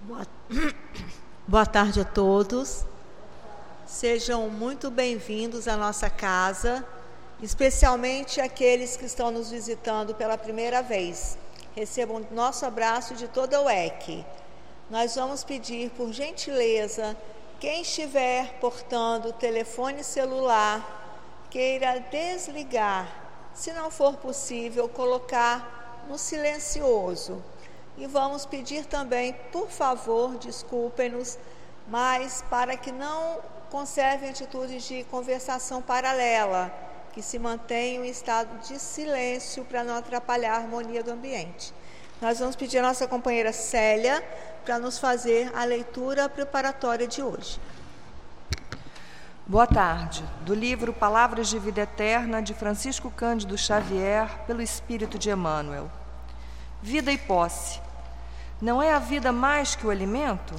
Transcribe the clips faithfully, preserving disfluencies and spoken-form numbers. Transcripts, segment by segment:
Boa... Boa tarde a todos. Sejam muito bem-vindos à nossa casa, especialmente aqueles que estão nos visitando pela primeira vez. Recebam nosso abraço de toda a U E C. Nós vamos pedir, por gentileza, quem estiver portando telefone celular, queira desligar. Se não for possível, colocar no silencioso. E vamos pedir também, por favor, desculpem-nos, mas para que não conservem atitudes de conversação paralela, que se mantenham em estado de silêncio para não atrapalhar a harmonia do ambiente. Nós vamos pedir a nossa companheira Célia para nos fazer a leitura preparatória de hoje. Boa tarde. Do livro Palavras de Vida Eterna, de Francisco Cândido Xavier, pelo Espírito de Emmanuel. Vida e posse. Não é a vida mais que o alimento?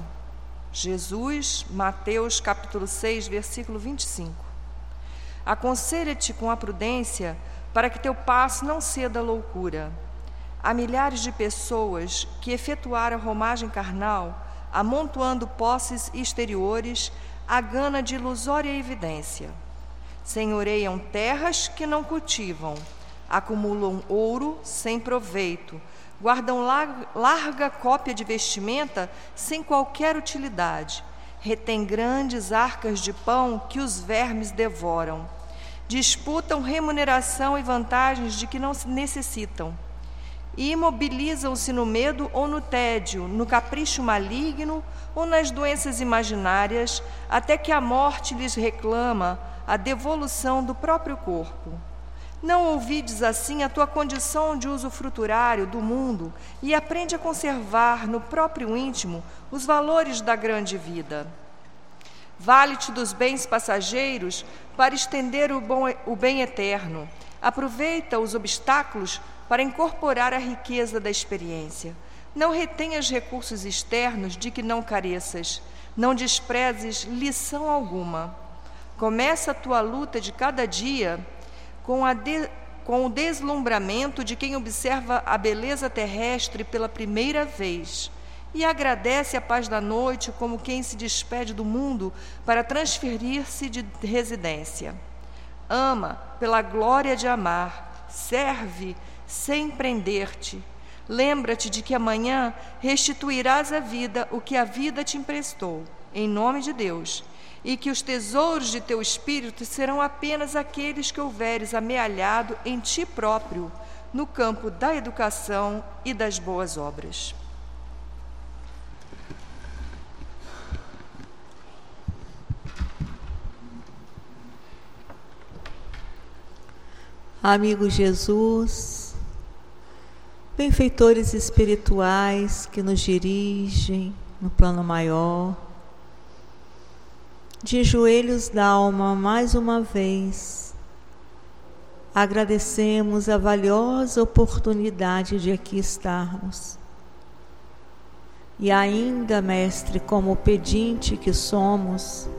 Jesus, Mateus, capítulo seis, versículo vinte e cinco. Aconselha-te com a prudência, para que teu passo não ceda à loucura. Há milhares de pessoas que efetuaram a romagem carnal, amontoando posses exteriores, à gana de ilusória evidência. Senhoreiam terras que não cultivam, acumulam ouro sem proveito, guardam larga cópia de vestimenta sem qualquer utilidade, retêm grandes arcas de pão que os vermes devoram, disputam remuneração e vantagens de que não necessitam, e imobilizam-se no medo ou no tédio, no capricho maligno ou nas doenças imaginárias, até que a morte lhes reclama a devolução do próprio corpo. Não ouvides assim a tua condição de usufruturário do mundo e aprende a conservar no próprio íntimo os valores da grande vida. Vale-te dos bens passageiros para estender o, bom, o bem eterno. Aproveita os obstáculos para incorporar a riqueza da experiência. Não retenhas recursos externos de que não careças. Não desprezes lição alguma. Começa a tua luta de cada dia Com, a de, com o deslumbramento de quem observa a beleza terrestre pela primeira vez e agradece a paz da noite como quem se despede do mundo para transferir-se de residência. Ama pela glória de amar, serve sem prender-te. Lembra-te de que amanhã restituirás à vida o que a vida te emprestou, em nome de Deus, e que os tesouros de teu espírito serão apenas aqueles que houveres amealhado em ti próprio, no campo da educação e das boas obras. Amigo Jesus, benfeitores espirituais que nos dirigem no plano maior, de joelhos d'alma, mais uma vez, agradecemos a valiosa oportunidade de aqui estarmos. E ainda, Mestre, como pedinte que somos,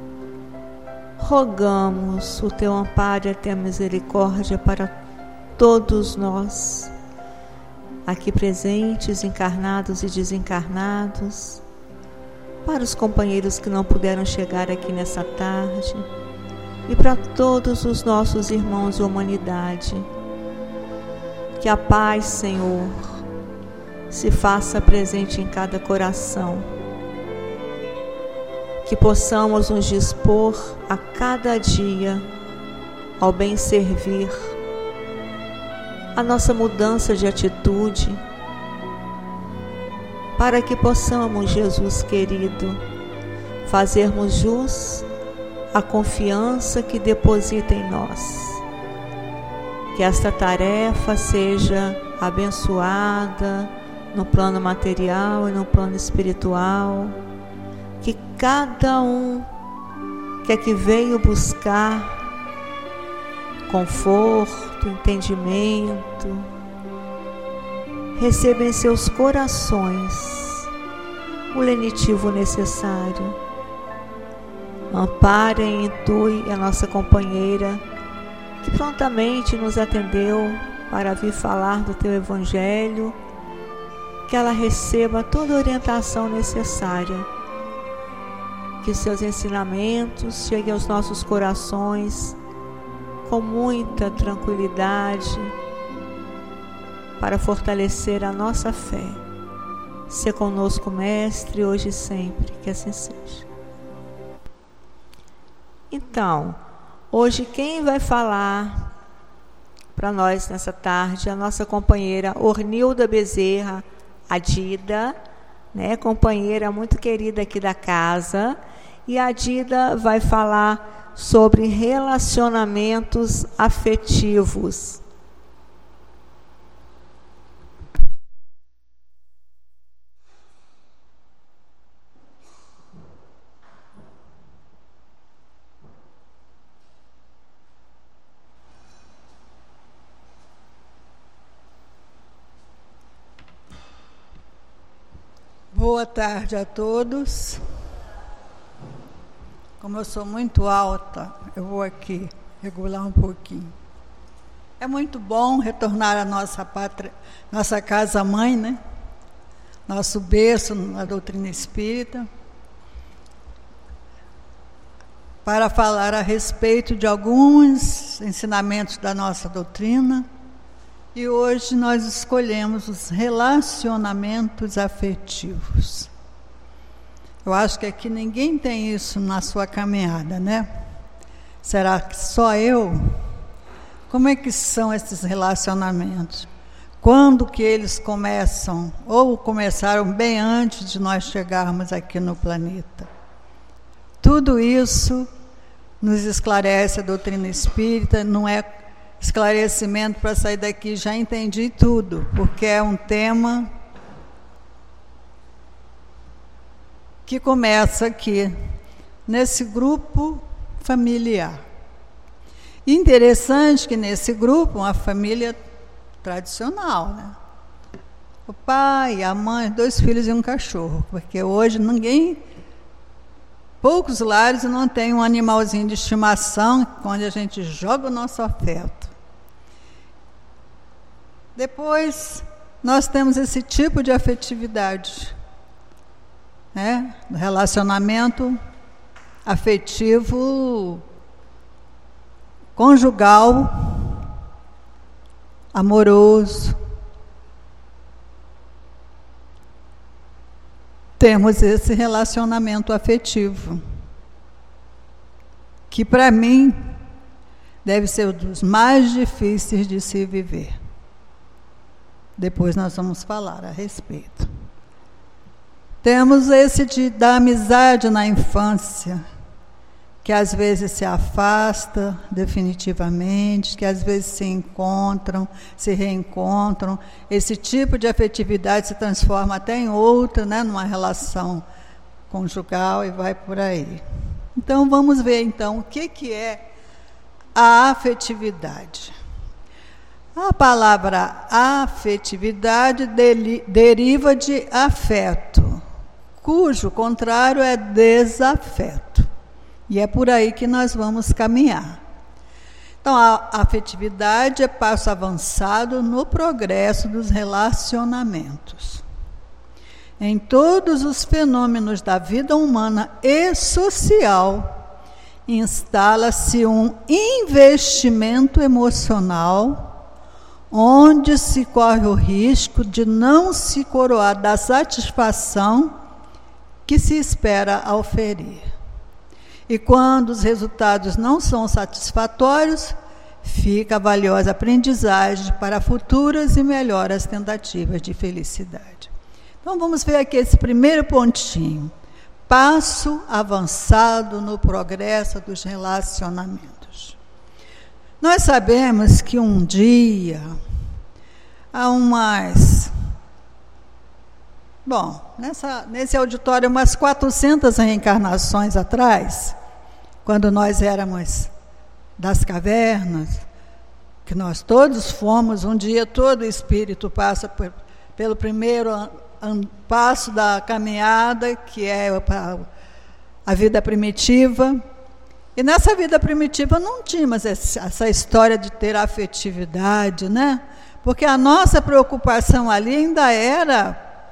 rogamos o Teu amparo e a Tua misericórdia para todos nós, aqui presentes, encarnados e desencarnados, para os companheiros que não puderam chegar aqui nessa tarde e para todos os nossos irmãos da humanidade. Que a paz, Senhor, se faça presente em cada coração. Que possamos nos dispor a cada dia ao bem servir, a nossa mudança de atitude, para que possamos, Jesus querido, fazermos jus à confiança que deposita em nós. Que esta tarefa seja abençoada no plano material e no plano espiritual. Que cada um que aqui veio buscar conforto, entendimento, receba em seus corações o lenitivo necessário. Ampare e intui a nossa companheira, que prontamente nos atendeu para vir falar do Teu Evangelho, que ela receba toda a orientação necessária, que seus ensinamentos cheguem aos nossos corações com muita tranquilidade, para fortalecer a nossa fé. Se conosco, Mestre, hoje e sempre, que assim seja. Então, hoje quem vai falar para nós nessa tarde é a nossa companheira Ornilda Bezerra Adida, né, companheira muito querida aqui da casa, e a Adida vai falar sobre relacionamentos afetivos. Boa tarde a todos. Como eu sou muito alta, eu vou aqui regular um pouquinho. É muito bom retornar à nossa pátria, nossa casa-mãe, né? Nosso berço na doutrina espírita, para falar a respeito de alguns ensinamentos da nossa doutrina. E hoje nós escolhemos os relacionamentos afetivos. Eu acho que aqui ninguém tem isso na sua caminhada, né? Será que só eu? Como é que são esses relacionamentos? Quando que eles começam? Ou começaram bem antes de nós chegarmos aqui no planeta? Tudo isso nos esclarece a doutrina espírita, não é esclarecimento para sair daqui, já entendi tudo, porque é um tema que começa aqui, nesse grupo familiar. Interessante que nesse grupo, uma família tradicional, né? O pai, a mãe, dois filhos e um cachorro, porque hoje ninguém, poucos lares não tem um animalzinho de estimação onde a gente joga o nosso afeto. Depois, nós temos esse tipo de afetividade, né? Relacionamento afetivo, conjugal, amoroso. Temos esse relacionamento afetivo, que para mim deve ser um dos mais difíceis de se viver. Depois nós vamos falar a respeito. Temos esse de, da amizade na infância, que às vezes se afasta definitivamente, que às vezes se encontram, se reencontram. Esse tipo de afetividade se transforma até em outra, né, numa relação conjugal e vai por aí. Então vamos ver então o que, que é a afetividade. A palavra afetividade deli, deriva de afeto, cujo contrário é desafeto. E é por aí que nós vamos caminhar. Então, a afetividade é passo avançado no progresso dos relacionamentos. Em todos os fenômenos da vida humana e social, instala-se um investimento emocional, onde se corre o risco de não se coroar da satisfação que se espera auferir. E quando os resultados não são satisfatórios, fica a valiosa aprendizagem para futuras e melhores tentativas de felicidade. Então vamos ver aqui esse primeiro pontinho. Passo avançado no progresso dos relacionamentos. Nós sabemos que um dia, há umas... Bom, nessa, nesse auditório, umas quatrocentas reencarnações atrás, quando nós éramos das cavernas, que nós todos fomos, um dia todo espírito passa por, pelo primeiro an, an, passo da caminhada, que é a, a vida primitiva. E nessa vida primitiva não tínhamos essa história de ter afetividade, né? Porque a nossa preocupação ali ainda era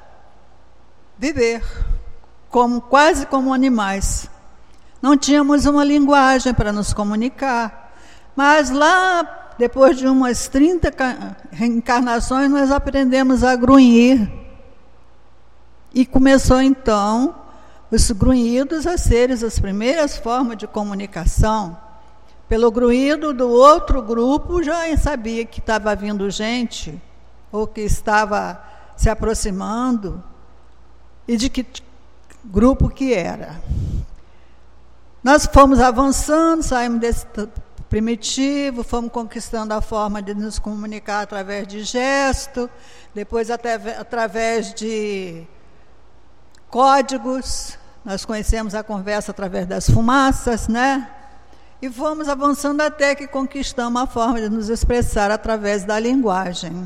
viver, como, quase como animais. Não tínhamos uma linguagem para nos comunicar. Mas lá, depois de umas trinta reencarnações, nós aprendemos a grunhir. E começou então os grunhidos a serem as primeiras formas de comunicação. Pelo grunhido do outro grupo, já sabia que estava vindo gente, ou que estava se aproximando, e de que grupo que era. Nós fomos avançando, saímos desse primitivo, fomos conquistando a forma de nos comunicar através de gesto, depois até através de códigos, nós conhecemos a conversa através das fumaças, né? E fomos avançando até que conquistamos a forma de nos expressar através da linguagem.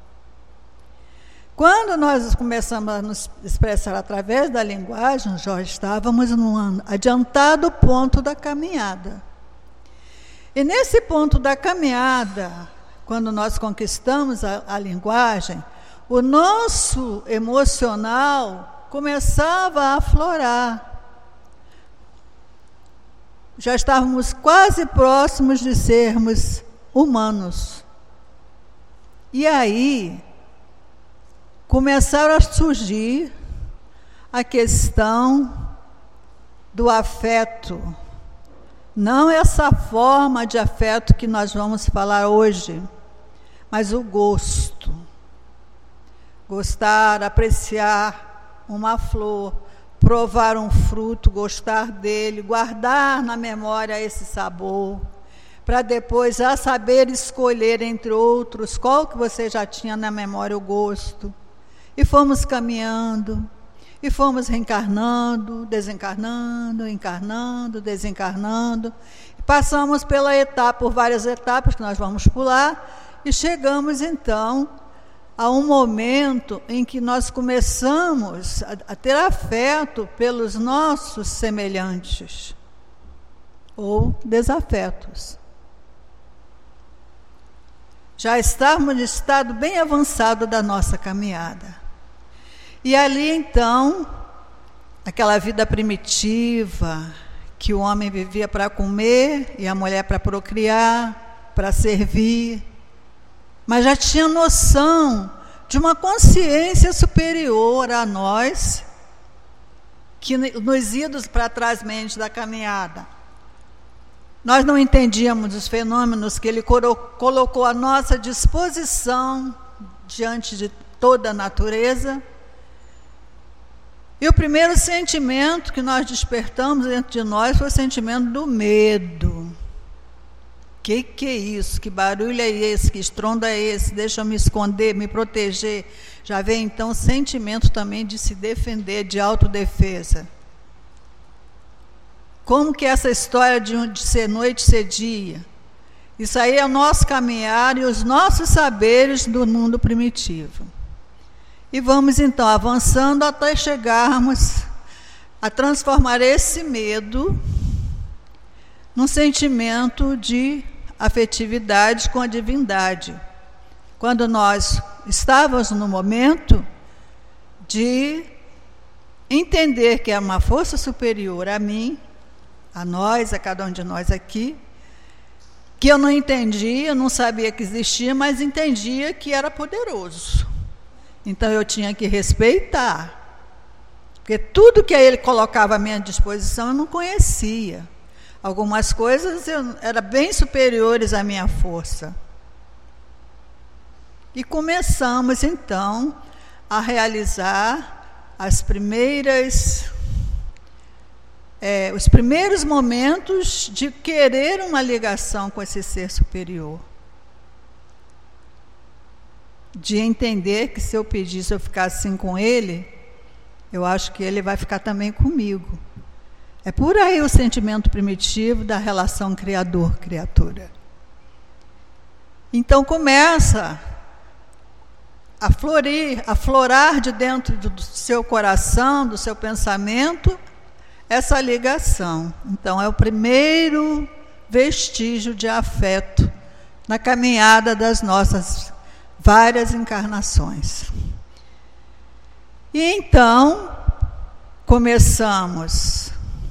Quando nós começamos a nos expressar através da linguagem, já estávamos num adiantado ponto da caminhada. E nesse ponto da caminhada, quando nós conquistamos a, a linguagem, o nosso emocional começava a aflorar. Já estávamos quase próximos de sermos humanos. E aí começaram a surgir a questão do afeto. Não essa forma de afeto que nós vamos falar hoje, mas o gosto. Gostar, apreciar uma flor, provar um fruto, gostar dele, guardar na memória esse sabor, para depois já saber escolher entre outros qual que você já tinha na memória o gosto. E fomos caminhando, e fomos reencarnando, desencarnando, encarnando, desencarnando. E passamos pela etapa, por várias etapas que nós vamos pular, e chegamos então a um momento em que nós começamos a, a ter afeto pelos nossos semelhantes, ou desafetos. Já estávamos em estado bem avançado da nossa caminhada. E ali então, aquela vida primitiva, que o homem vivia para comer e a mulher para procriar, para servir, mas já tinha noção de uma consciência superior a nós, que nos idos para trás mente da caminhada. Nós não entendíamos os fenômenos que ele colocou à nossa disposição diante de toda a natureza. E o primeiro sentimento que nós despertamos dentro de nós foi o sentimento do medo. Que que é isso? Que barulho é esse? Que estrondo é esse? Deixa eu me esconder, me proteger. Já vem então o sentimento também de se defender, de autodefesa. Como que essa história de, de ser noite, ser dia? Isso aí é o nosso caminhar e os nossos saberes do mundo primitivo. E vamos então avançando até chegarmos a transformar esse medo num sentimento de afetividade com a divindade. Quando nós estávamos no momento de entender que é uma força superior a mim, a nós, a cada um de nós aqui, que eu não entendia, não sabia que existia, mas entendia que era poderoso. Então eu tinha que respeitar, porque tudo que ele colocava à minha disposição eu não conhecia. Algumas coisas eu, eram bem superiores à minha força. E começamos então a realizar as primeiras, é, os primeiros momentos de querer uma ligação com esse ser superior. De entender que se eu pedisse eu ficar assim com ele, eu acho que ele vai ficar também comigo. É por aí o sentimento primitivo da relação criador-criatura. Então começa a florir, a florar de dentro do seu coração, do seu pensamento, essa ligação. Então é o primeiro vestígio de afeto na caminhada das nossas várias encarnações. E então, começamos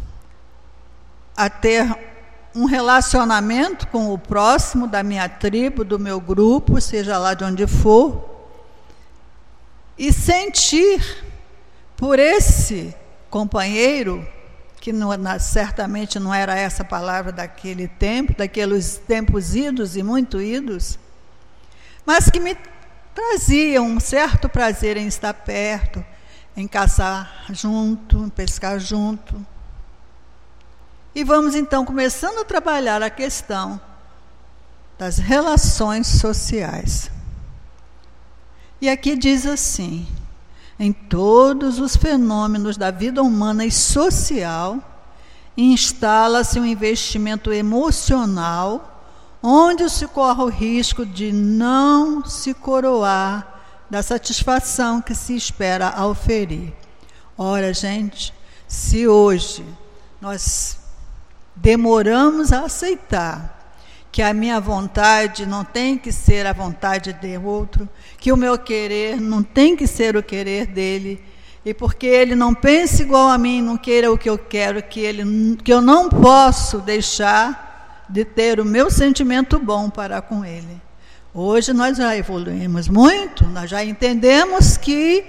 a ter um relacionamento com o próximo da minha tribo, do meu grupo, seja lá de onde for, e sentir por esse companheiro, que não, certamente não era essa palavra daquele tempo, daqueles tempos idos e muito idos, mas que me trazia um certo prazer em estar perto, em caçar junto, em pescar junto. E vamos então começando a trabalhar a questão das relações sociais. E aqui diz assim: em todos os fenômenos da vida humana e social, instala-se um investimento emocional, onde se corre o risco de não se coroar da satisfação que se espera auferir. Ora, gente, se hoje nós demoramos a aceitar que a minha vontade não tem que ser a vontade de outro, que o meu querer não tem que ser o querer dele, e porque ele não pensa igual a mim, não queira o que eu quero, que, ele, que eu não posso deixar de ter o meu sentimento bom para com ele. Hoje nós já evoluímos muito, nós já entendemos que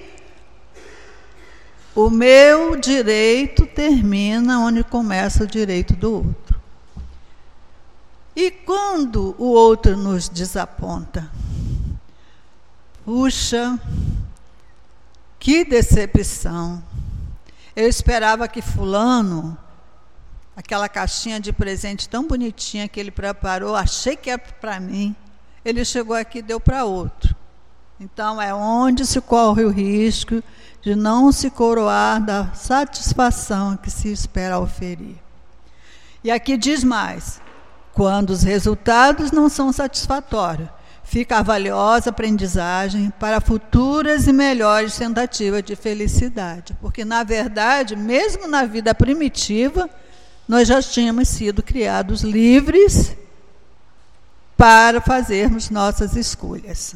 o meu direito termina onde começa o direito do outro. E quando o outro nos desaponta, puxa, que decepção. Eu esperava que fulano, aquela caixinha de presente tão bonitinha que ele preparou, achei que era para mim, ele chegou aqui e deu para outro. Então é onde se corre o risco de não se coroar da satisfação que se espera auferir. E aqui diz mais: quando os resultados não são satisfatórios, fica a valiosa aprendizagem para futuras e melhores tentativas de felicidade. Porque, na verdade, mesmo na vida primitiva, nós já tínhamos sido criados livres para fazermos nossas escolhas.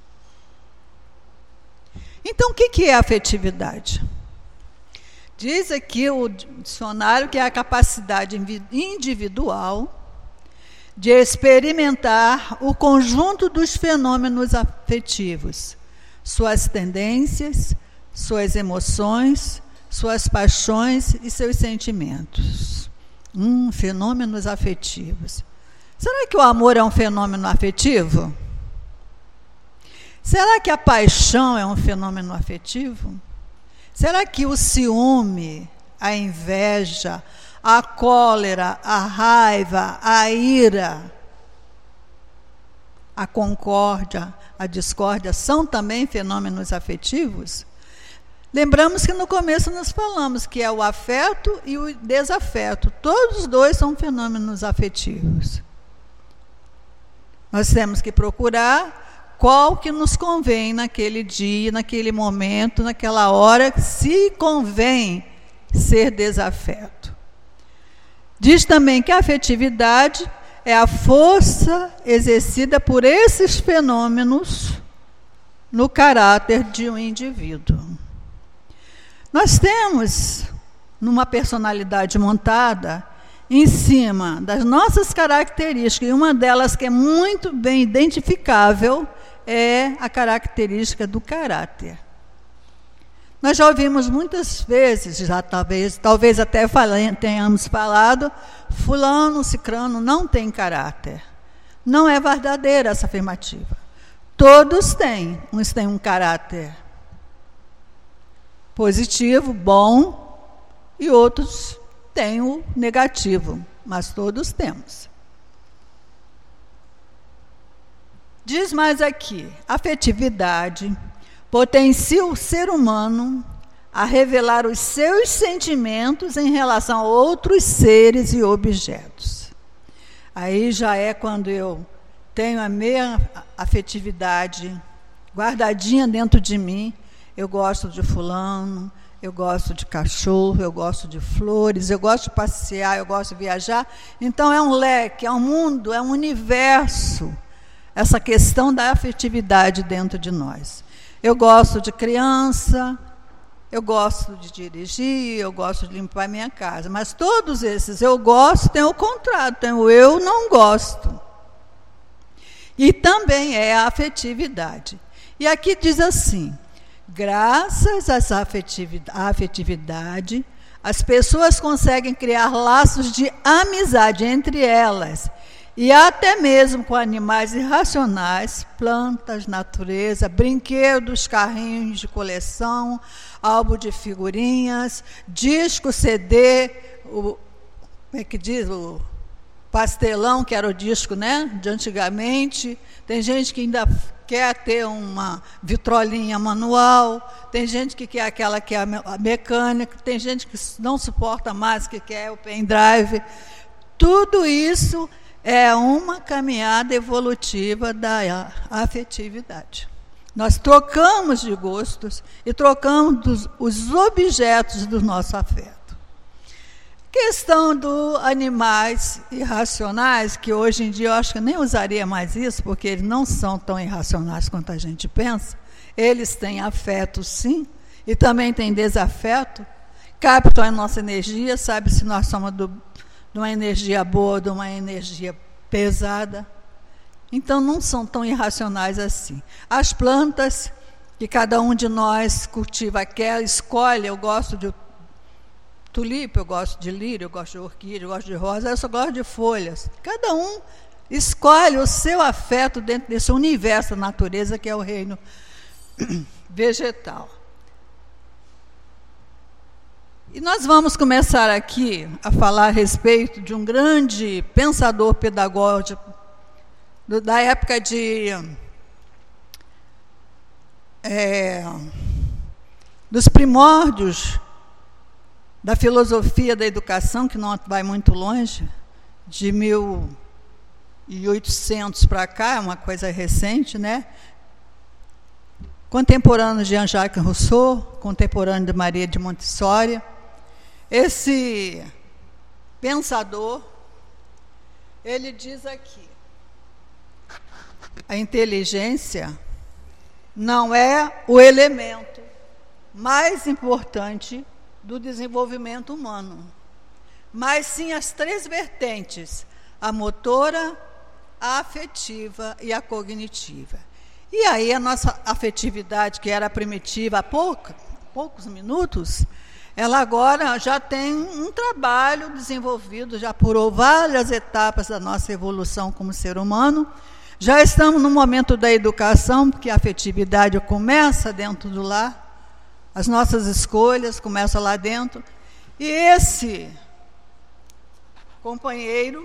Então, o que é afetividade? Diz aqui o dicionário que é a capacidade individual de experimentar o conjunto dos fenômenos afetivos, suas tendências, suas emoções, suas paixões e seus sentimentos. Hum, fenômenos afetivos. Será que o amor é um fenômeno afetivo? Será que a paixão é um fenômeno afetivo? Será que o ciúme, a inveja, a cólera, a raiva, a ira, a concórdia, a discórdia são também fenômenos afetivos? Lembramos que no começo nós falamos que é o afeto e o desafeto. Todos os dois são fenômenos afetivos. Nós temos que procurar qual que nos convém naquele dia, naquele momento, naquela hora, se convém ser desafeto. Diz também que a afetividade é a força exercida por esses fenômenos no caráter de um indivíduo. Nós temos, numa personalidade montada, em cima das nossas características, e uma delas que é muito bem identificável é a característica do caráter. Nós já ouvimos muitas vezes, já talvez, talvez até falem, tenhamos falado, fulano, cicrano não tem caráter. Não é verdadeira essa afirmativa. Todos têm, uns têm um caráter positivo, bom, e outros têm o negativo, mas todos temos. Diz mais aqui: afetividade potencia o ser humano a revelar os seus sentimentos em relação a outros seres e objetos. Aí já é quando eu tenho a minha afetividade guardadinha dentro de mim. Eu gosto de fulano, eu gosto de cachorro, eu gosto de flores, eu gosto de passear, eu gosto de viajar. Então é um leque, é um mundo, é um universo, essa questão da afetividade dentro de nós. Eu gosto de criança, eu gosto de dirigir, eu gosto de limpar minha casa, mas todos esses eu gosto, tem o contrário, tem o eu não gosto. E também é a afetividade. E aqui diz assim, graças à afetividade, as pessoas conseguem criar laços de amizade entre elas, e até mesmo com animais irracionais, plantas, natureza, brinquedos, carrinhos de coleção, álbum de figurinhas, disco, C D, o, como é que diz? O pastelão, que era o disco, né, de antigamente. Tem gente que ainda quer ter uma vitrolinha manual, tem gente que quer aquela que é a mecânica, tem gente que não suporta mais, que quer o pendrive. Tudo isso é uma caminhada evolutiva da afetividade. Nós trocamos de gostos e trocamos os objetos do nosso afeto. Questão dos animais irracionais, que hoje em dia eu acho que nem usaria mais isso, porque eles não são tão irracionais quanto a gente pensa. Eles têm afeto, sim, e também têm desafeto, captam a nossa energia, sabe se nós somos do de uma energia boa, de uma energia pesada. Então, não são tão irracionais assim. As plantas, que cada um de nós cultiva aquela, escolhe, eu gosto de tulipa, eu gosto de lírio, eu gosto de orquídea, eu gosto de rosa, eu só gosto de folhas. Cada um escolhe o seu afeto dentro desse universo da natureza, que é o reino vegetal. E nós vamos começar aqui a falar a respeito de um grande pensador pedagógico do, da época de é, dos primórdios da filosofia da educação, que não vai muito longe, de mil e oitocentos para cá, é uma coisa recente, né? Contemporâneo de Jean-Jacques Rousseau, contemporâneo de Maria de Montessori. Esse pensador, ele diz aqui, a inteligência não é o elemento mais importante do desenvolvimento humano, mas sim as três vertentes, a motora, a afetiva e a cognitiva. E aí a nossa afetividade, que era primitiva há pouca, poucos minutos, ela agora já tem um trabalho desenvolvido, já pulou várias etapas da nossa evolução como ser humano. Já estamos no momento da educação, porque a afetividade começa dentro do lar, as nossas escolhas começam lá dentro. E esse companheiro,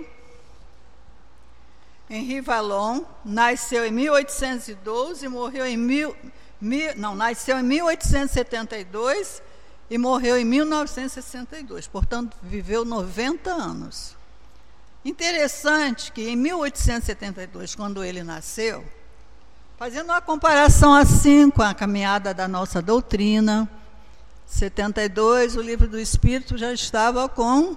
Henri Vallon, nasceu em mil oitocentos e doze e morreu em mil, mil, não, nasceu em mil oitocentos e setenta e dois e morreu em mil novecentos e sessenta e dois, portanto, viveu noventa anos. Interessante que em mil oitocentos e setenta e dois, quando ele nasceu, fazendo uma comparação assim com a caminhada da nossa doutrina, setenta e dois, o Livro do Espírito já estava com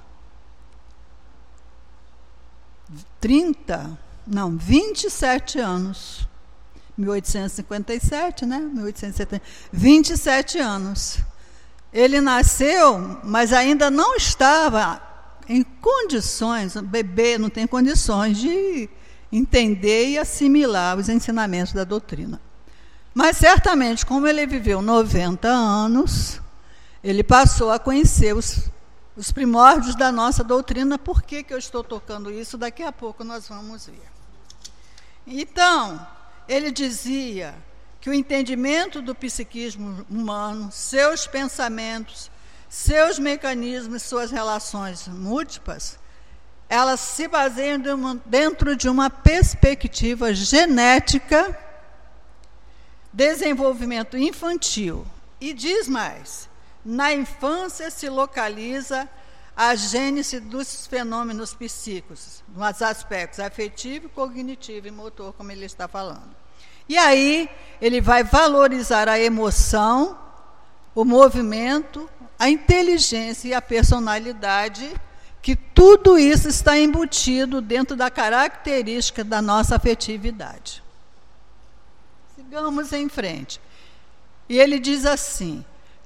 trinta, não, vinte e sete anos. mil oitocentos e cinquenta e sete, né? mil oitocentos e setenta, vinte e sete anos. Ele nasceu, mas ainda não estava em condições, o bebê não tem condições de entender e assimilar os ensinamentos da doutrina. Mas certamente, como ele viveu noventa anos, ele passou a conhecer os, os primórdios da nossa doutrina. Por que que eu estou tocando isso? Daqui a pouco nós vamos ver. Então, ele dizia que o entendimento do psiquismo humano, seus pensamentos, seus mecanismos, suas relações múltiplas, elas se baseiam de uma, dentro de uma perspectiva genética, desenvolvimento infantil. E diz mais, na infância se localiza a gênese dos fenômenos psíquicos, nos aspectos afetivo, cognitivo e motor, como ele está falando. E aí ele vai valorizar a emoção, o movimento, a inteligência e a personalidade, que tudo isso está embutido dentro da característica da nossa afetividade. Sigamos em frente. E ele diz assim,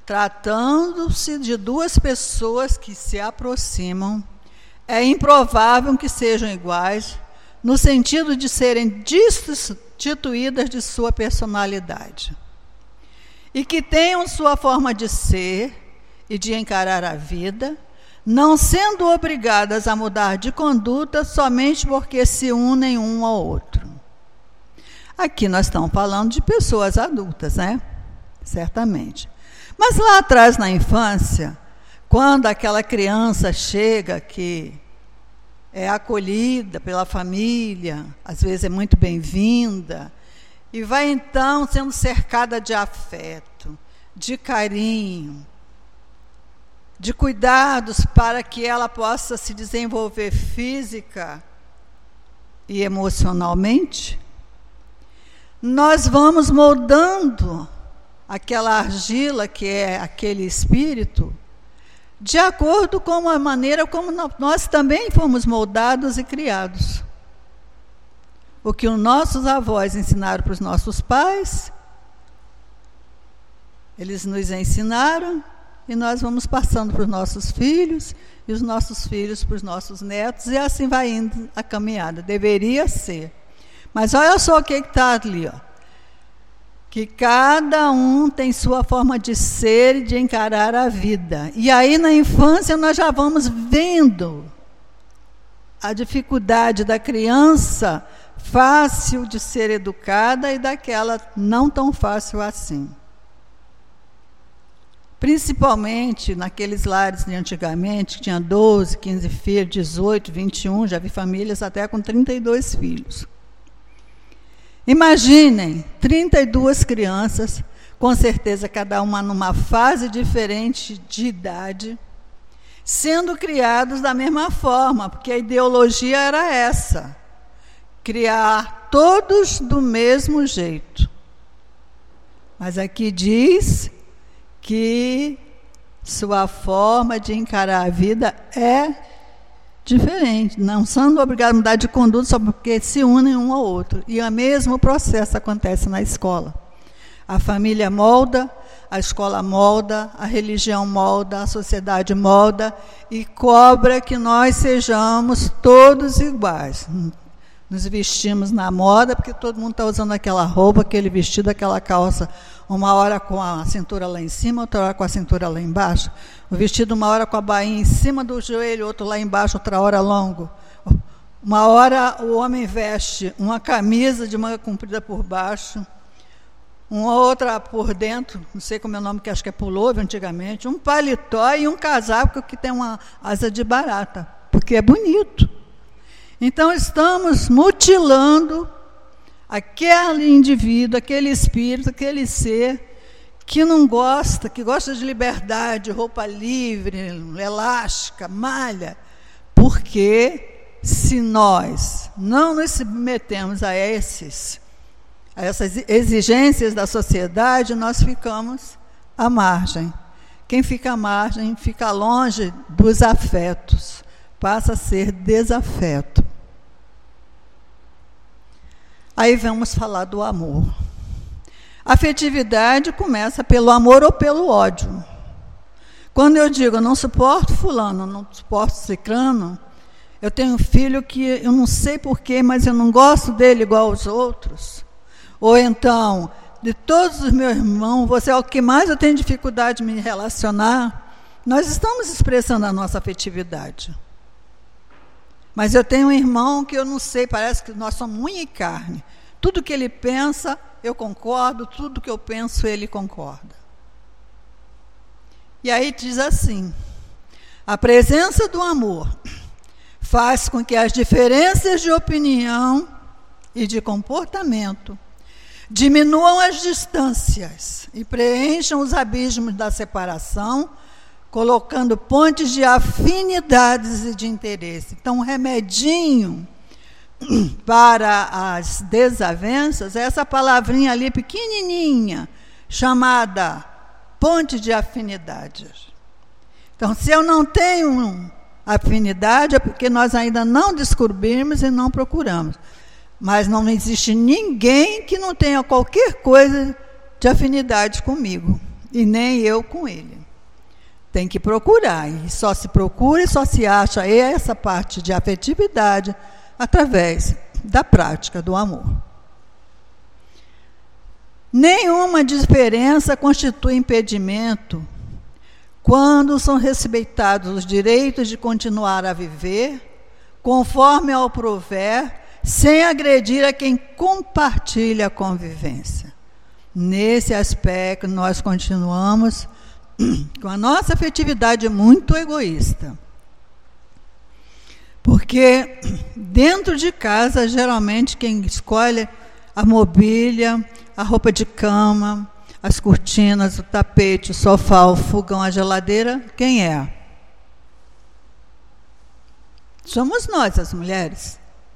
tratando-se de duas pessoas que se aproximam, é improvável que sejam iguais, no sentido de serem destituídas de sua personalidade, e que tenham sua forma de ser e de encarar a vida, não sendo obrigadas a mudar de conduta somente porque se unem um ao outro. Aqui nós estamos falando de pessoas adultas, né? Certamente. Mas lá atrás, na infância, quando aquela criança chega que é acolhida pela família, às vezes é muito bem-vinda, e vai então sendo cercada de afeto, de carinho, de cuidados para que ela possa se desenvolver física e emocionalmente, nós vamos moldando aquela argila que é aquele espírito, de acordo com a maneira como nós também fomos moldados e criados. O que os nossos avós ensinaram para os nossos pais, eles nos ensinaram, e nós vamos passando para os nossos filhos, e os nossos filhos para os nossos netos, e assim vai indo a caminhada. Deveria ser. Mas olha só o que está ali, ó. Que cada um tem sua forma de ser e de encarar a vida. E aí, na infância, nós já vamos vendo a dificuldade da criança fácil de ser educada e daquela não tão fácil assim. Principalmente naqueles lares de antigamente, que tinha doze, quinze filhos, dezoito, vinte e um, já vi famílias até com trinta e dois filhos. Imaginem, trinta e duas crianças, com certeza cada uma numa fase diferente de idade, sendo criados da mesma forma, porque a ideologia era essa, criar todos do mesmo jeito. Mas aqui diz que sua forma de encarar a vida é diferente, não sendo obrigado a mudar de conduta só porque se unem um ao outro. E o mesmo processo acontece na escola. A família molda, a escola molda, a religião molda, a sociedade molda e cobra que nós sejamos todos iguais. Nos vestimos na moda, porque todo mundo está usando aquela roupa, aquele vestido, aquela calça, uma hora com a cintura lá em cima, outra hora com a cintura lá embaixo. O vestido, uma hora com a bainha em cima do joelho, outro lá embaixo, outra hora longo. Uma hora o homem veste uma camisa de manga comprida por baixo, uma outra por dentro, não sei como é o nome, que acho que é pullover antigamente, um paletó e um casaco que tem uma asa de barata, porque é bonito. Então, estamos mutilando aquele indivíduo, aquele espírito, aquele ser que não gosta, que gosta de liberdade, roupa livre, elástica, malha, porque se nós não nos submetemos a, esses, a essas exigências da sociedade, nós ficamos à margem. Quem fica à margem fica longe dos afetos, passa a ser desafeto. Aí vamos falar do amor. A afetividade começa pelo amor ou pelo ódio. Quando eu digo, eu não suporto fulano, não suporto ciclano, eu tenho um filho que eu não sei porquê, mas eu não gosto dele igual aos outros. Ou então, de todos os meus irmãos, você é o que mais eu tenho dificuldade de me relacionar. Nós estamos expressando a nossa afetividade. Mas eu tenho um irmão que eu não sei, parece que nós somos unha e carne. Tudo que ele pensa, eu concordo, tudo que eu penso, ele concorda. E aí diz assim, a presença do amor faz com que as diferenças de opinião e de comportamento diminuam as distâncias e preencham os abismos da separação, colocando pontes de afinidades e de interesse. Então, um remedinho para as desavenças é essa palavrinha ali pequenininha, chamada ponte de afinidades. Então, se eu não tenho afinidade, é porque nós ainda não descobrimos e não procuramos. Mas não existe ninguém que não tenha qualquer coisa de afinidade comigo. e nem eu com ele. Tem que procurar, e só se procura e só se acha essa parte de afetividade através da prática do amor. Nenhuma diferença constitui impedimento quando são respeitados os direitos de continuar a viver, conforme ao prover, sem agredir a quem compartilha a convivência. Nesse aspecto, nós continuamos com a nossa afetividade muito egoísta. Porque dentro de casa, geralmente, quem escolhe a mobília, a roupa de cama, as cortinas, o tapete, o sofá, o fogão, a geladeira, quem é? Somos nós, as mulheres.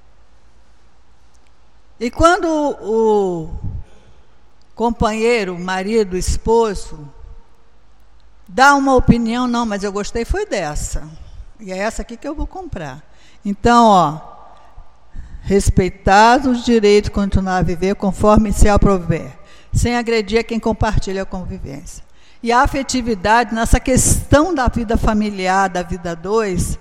E quando o companheiro, o marido, o esposo, dá uma opinião, não, mas eu gostei foi dessa, e é essa aqui que eu vou comprar. Então, ó, respeitados os direitos de continuar a viver conforme se aprover, sem agredir a quem compartilha a convivência. E a afetividade, nessa questão da vida familiar, da vida dois,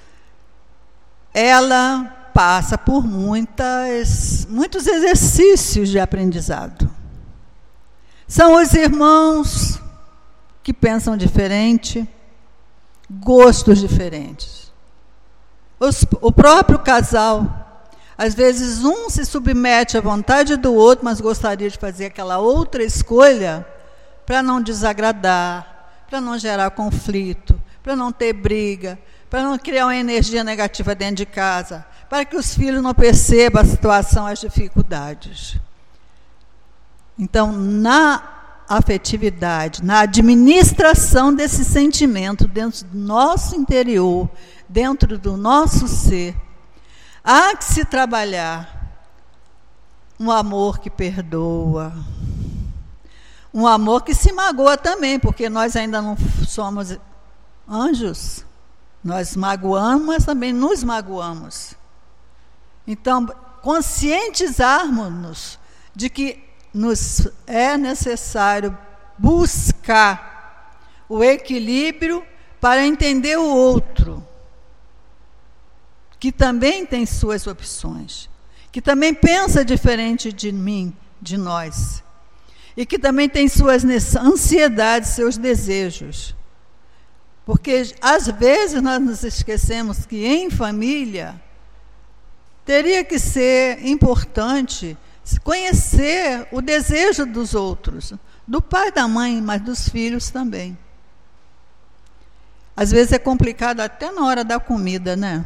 ela passa por muitas, muitos exercícios de aprendizado. São os irmãos que pensam diferente, gostos diferentes. Os, o próprio casal, às vezes um se submete à vontade do outro, mas gostaria de fazer aquela outra escolha para não desagradar, para não gerar conflito, para não ter briga, para não criar uma energia negativa dentro de casa, para que os filhos não percebam a situação, as dificuldades. Então, na afetividade, na administração desse sentimento dentro do nosso interior, dentro do nosso ser, há que se trabalhar um amor que perdoa, um amor que se magoa também, porque nós ainda não somos anjos, nós magoamos, mas também nos magoamos. Então, conscientizarmos-nos de que nos é necessário buscar o equilíbrio para entender o outro, que também tem suas opções, que também pensa diferente de mim, de nós, e que também tem suas ansiedades, seus desejos. Porque, às vezes, nós nos esquecemos que, em família, teria que ser importante conhecer o desejo dos outros, do pai e da mãe, mas dos filhos também. Às vezes é complicado até na hora da comida, né?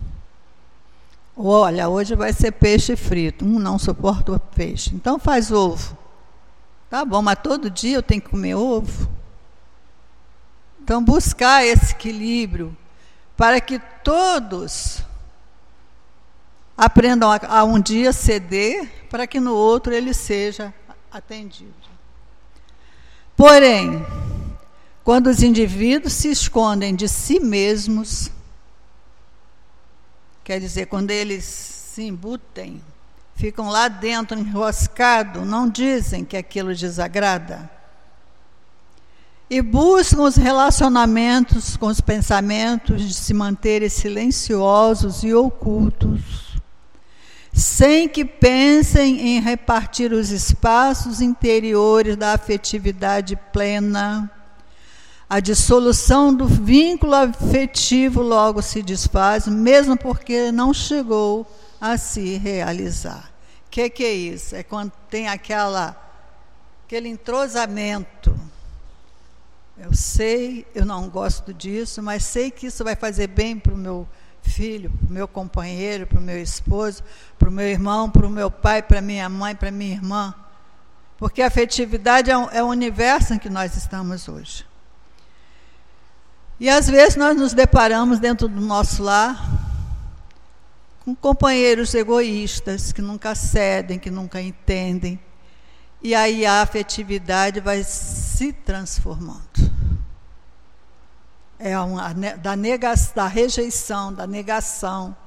Olha, hoje vai ser peixe frito. Um não suporta o peixe, então faz ovo. Tá bom, mas todo dia eu tenho que comer ovo? Então, buscar esse equilíbrio para que todos aprendam a, a um dia ceder, para que no outro ele seja atendido. Porém, quando os indivíduos se escondem de si mesmos, quer dizer, quando eles se embutem, ficam lá dentro enroscados, não dizem que aquilo desagrada, e buscam os relacionamentos com os pensamentos de se manterem silenciosos e ocultos, sem que pensem em repartir os espaços interiores da afetividade plena. A dissolução do vínculo afetivo logo se desfaz, mesmo porque não chegou a se realizar. O que, que é isso? É quando tem aquela, aquele entrosamento. Eu sei, eu não gosto disso, mas sei que isso vai fazer bem para o meu filho, para o meu companheiro, para o meu esposo, para o meu irmão, para o meu pai, para a minha mãe, para a minha irmã. Porque a afetividade é, um, é o universo em que nós estamos hoje. E às vezes nós nos deparamos dentro do nosso lar com companheiros egoístas, que nunca cedem, que nunca entendem. E aí a afetividade vai se transformando. É uma, da, negação, da rejeição, da negação.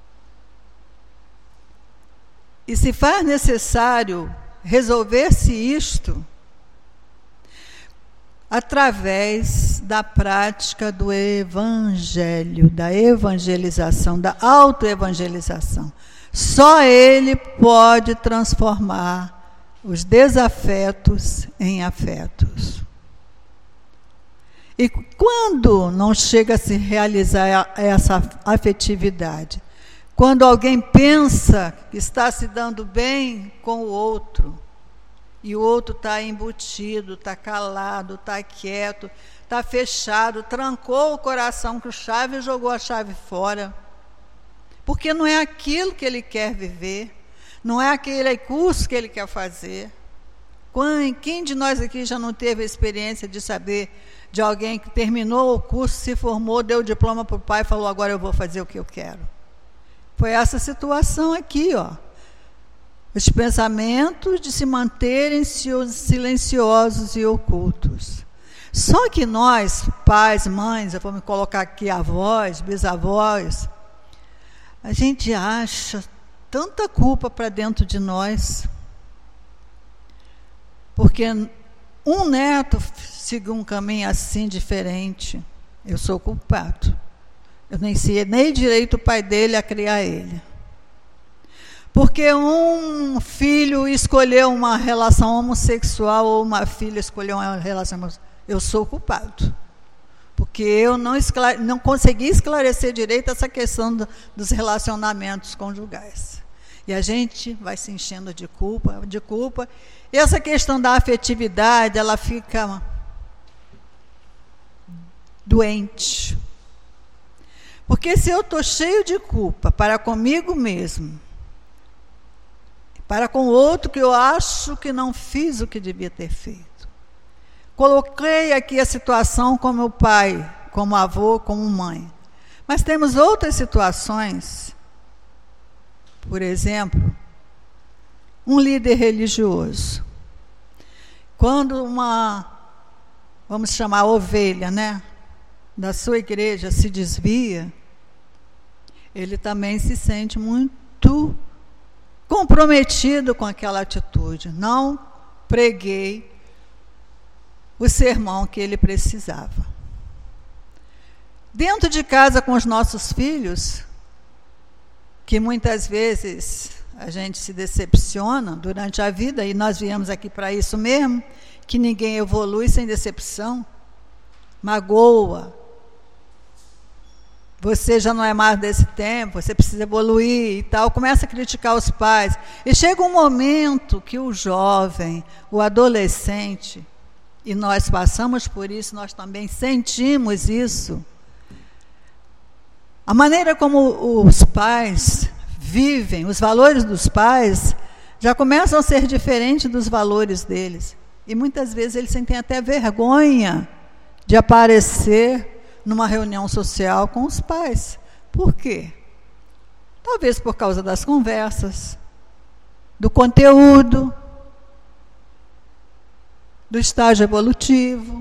E se faz necessário resolver-se isto, através da prática do evangelho, da evangelização, da autoevangelização. Só ele pode transformar os desafetos em afetos. E quando não chega a se realizar essa afetividade? Quando alguém pensa que está se dando bem com o outro, e o outro está embutido, está calado, está quieto, está fechado, trancou o coração com chave e jogou a chave fora. Porque não é aquilo que ele quer viver, não é aquele curso que ele quer fazer. Quem de nós aqui já não teve a experiência de saber de alguém que terminou o curso, se formou, deu o diploma para o pai e falou, agora eu vou fazer o que eu quero? Foi essa situação aqui, ó. Os pensamentos de se manterem silenciosos e ocultos. Só que nós, pais, mães, eu vou me colocar aqui avós, bisavós, a gente acha tanta culpa para dentro de nós, porque um neto seguiu um caminho assim diferente, eu sou culpado. Eu nem ensinei direito o pai dele a criar ele. Porque um filho escolheu uma relação homossexual ou uma filha escolheu uma relação homossexual, eu sou culpado. Porque eu não, esclare... não consegui esclarecer direito essa questão do, dos relacionamentos conjugais. E a gente vai se enchendo de culpa, de culpa. E essa questão da afetividade, ela fica doente. Porque se eu estou cheio de culpa para comigo mesmo, para com o outro que eu acho que não fiz o que devia ter feito. Coloquei aqui a situação como o pai, como avô, como mãe. Mas temos outras situações, por exemplo, um líder religioso. Quando uma, vamos chamar ovelha, né, da sua igreja se desvia, ele também se sente muito comprometido com aquela atitude. Não preguei o sermão que ele precisava. Dentro de casa com os nossos filhos, que muitas vezes a gente se decepciona durante a vida, e nós viemos aqui para isso mesmo, que ninguém evolui sem decepção, magoa. Você já não é mais desse tempo, você precisa evoluir e tal, começa a criticar os pais. E chega um momento que o jovem, o adolescente, e nós passamos por isso, nós também sentimos isso. A maneira como os pais vivem, os valores dos pais, já começam a ser diferentes dos valores deles. E muitas vezes eles sentem até vergonha de aparecer numa reunião social com os pais. Por quê? Talvez por causa das conversas, do conteúdo, do estágio evolutivo.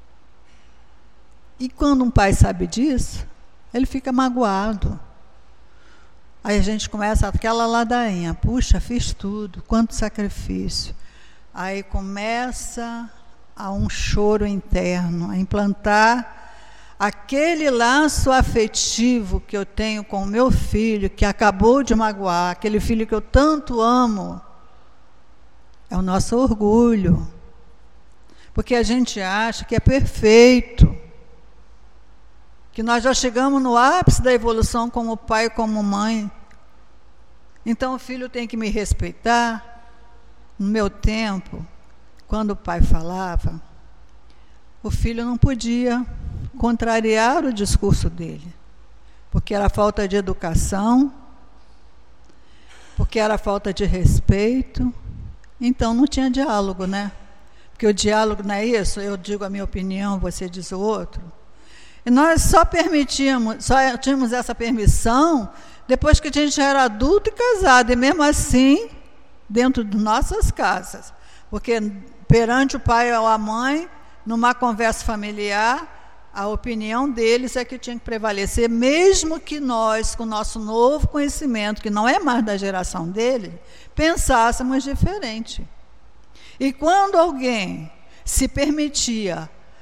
E quando um pai sabe disso, ele fica magoado. Aí a gente começa aquela ladainha, puxa, fiz tudo, quanto sacrifício. Aí começa a um choro interno, a implantar aquele laço afetivo que eu tenho com o meu filho, que acabou de magoar, aquele filho que eu tanto amo, é o nosso orgulho. Porque a gente acha que é perfeito, que nós já chegamos no ápice da evolução como pai e como mãe. Então o filho tem que me respeitar. No meu tempo, quando o pai falava, o filho não podia contrariar o discurso dele, porque era falta de educação, porque era falta de respeito, então não tinha diálogo, né? Porque o diálogo não é isso, eu digo a minha opinião, você diz o outro. E nós só permitíamos, só tínhamos essa permissão depois que a gente já era adulto e casado, e mesmo assim, dentro de nossas casas, porque perante o pai ou a mãe, numa conversa familiar, a opinião deles é que tinha que prevalecer, mesmo que nós, com o nosso novo conhecimento, que não é mais da geração dele, pensássemos diferente. E quando alguém se permitia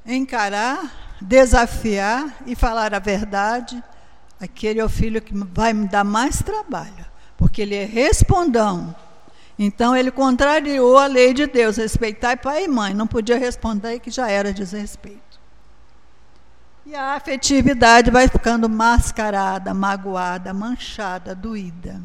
encarar, desafiar e falar a verdade, aquele é o filho que vai me dar mais trabalho, porque ele é respondão. Então ele contrariou a lei de Deus, respeitar pai e mãe, não podia responder que já era desrespeito. E a afetividade vai ficando mascarada, magoada, manchada, doída.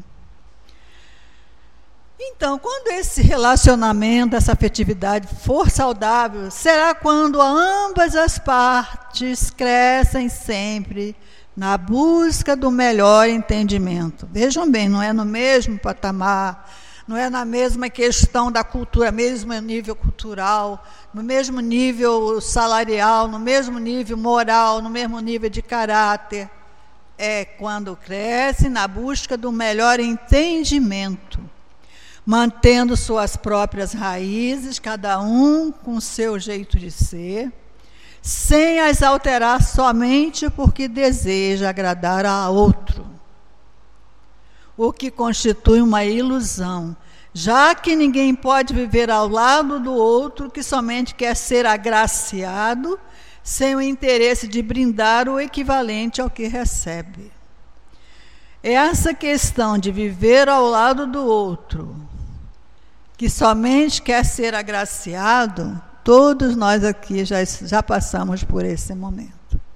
Então, quando esse relacionamento, essa afetividade for saudável, será quando ambas as partes crescem sempre na busca do melhor entendimento. Vejam bem, não é no mesmo patamar, não é na mesma questão da cultura, mesmo nível cultural, no mesmo nível salarial, no mesmo nível moral, no mesmo nível de caráter. É quando cresce na busca do melhor entendimento, mantendo suas próprias raízes, cada um com seu jeito de ser, sem as alterar somente porque deseja agradar a outro, o que constitui uma ilusão, já que ninguém pode viver ao lado do outro que somente quer ser agraciado, sem o interesse de brindar o equivalente ao que recebe. Essa questão de viver ao lado do outro, que somente quer ser agraciado, todos nós aqui já, já passamos por esse momento.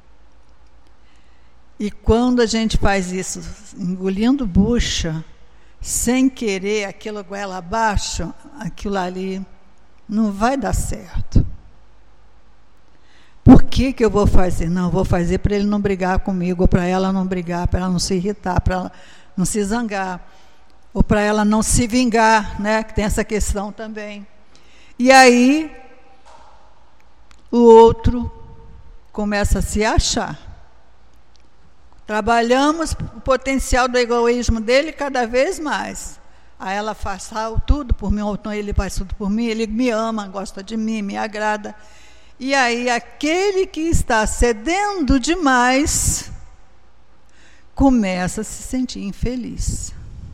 E quando a gente faz isso, engolindo bucha, sem querer, aquilo goela abaixo, aquilo ali não vai dar certo. Por que que eu vou fazer? Não, eu vou fazer para ele não brigar comigo, ou para ela não brigar, para ela não se irritar, para ela não se zangar, ou para ela não se vingar, né? Que tem essa questão também. E aí, o outro começa a se achar. Trabalhamos o potencial do egoísmo dele cada vez mais. Aí ela faz tudo por mim, ou então ele faz tudo por mim, ele me ama, gosta de mim, me agrada. E aí aquele que está cedendo demais começa a se sentir infeliz.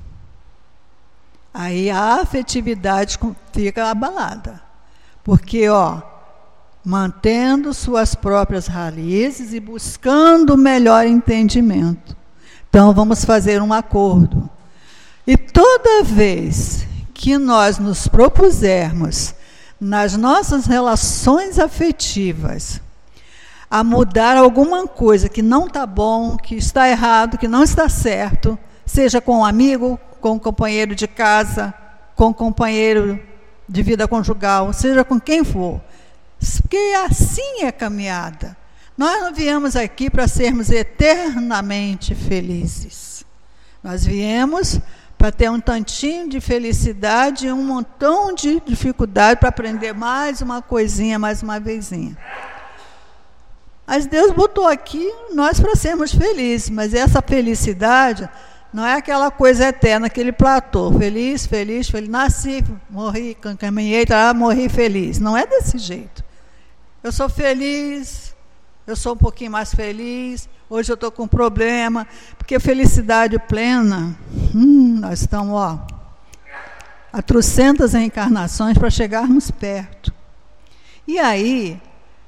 Aí a afetividade fica abalada. Porque, ó, mantendo suas próprias raízes e buscando o melhor entendimento. Então, vamos fazer um acordo. E toda vez que nós nos propusermos, nas nossas relações afetivas, a mudar alguma coisa que não está bom, que está errado, que não está certo, seja com um amigo, com um companheiro de casa, com um companheiro de vida conjugal, seja com quem for, porque assim é a caminhada. Nós não viemos aqui para sermos eternamente felizes. Nós viemos para ter um tantinho de felicidade e um montão de dificuldade para aprender mais uma coisinha, mais uma vezinha. Mas Deus botou aqui nós para sermos felizes, mas essa felicidade não é aquela coisa eterna, aquele platô, feliz, feliz, feliz, nasci, morri, caminhei, tá, morri feliz. Não é desse jeito. Eu sou feliz, eu sou um pouquinho mais feliz, hoje eu estou com um problema, porque felicidade plena, hum, nós estamos, ó, há trocentas reencarnações para chegarmos perto. E aí,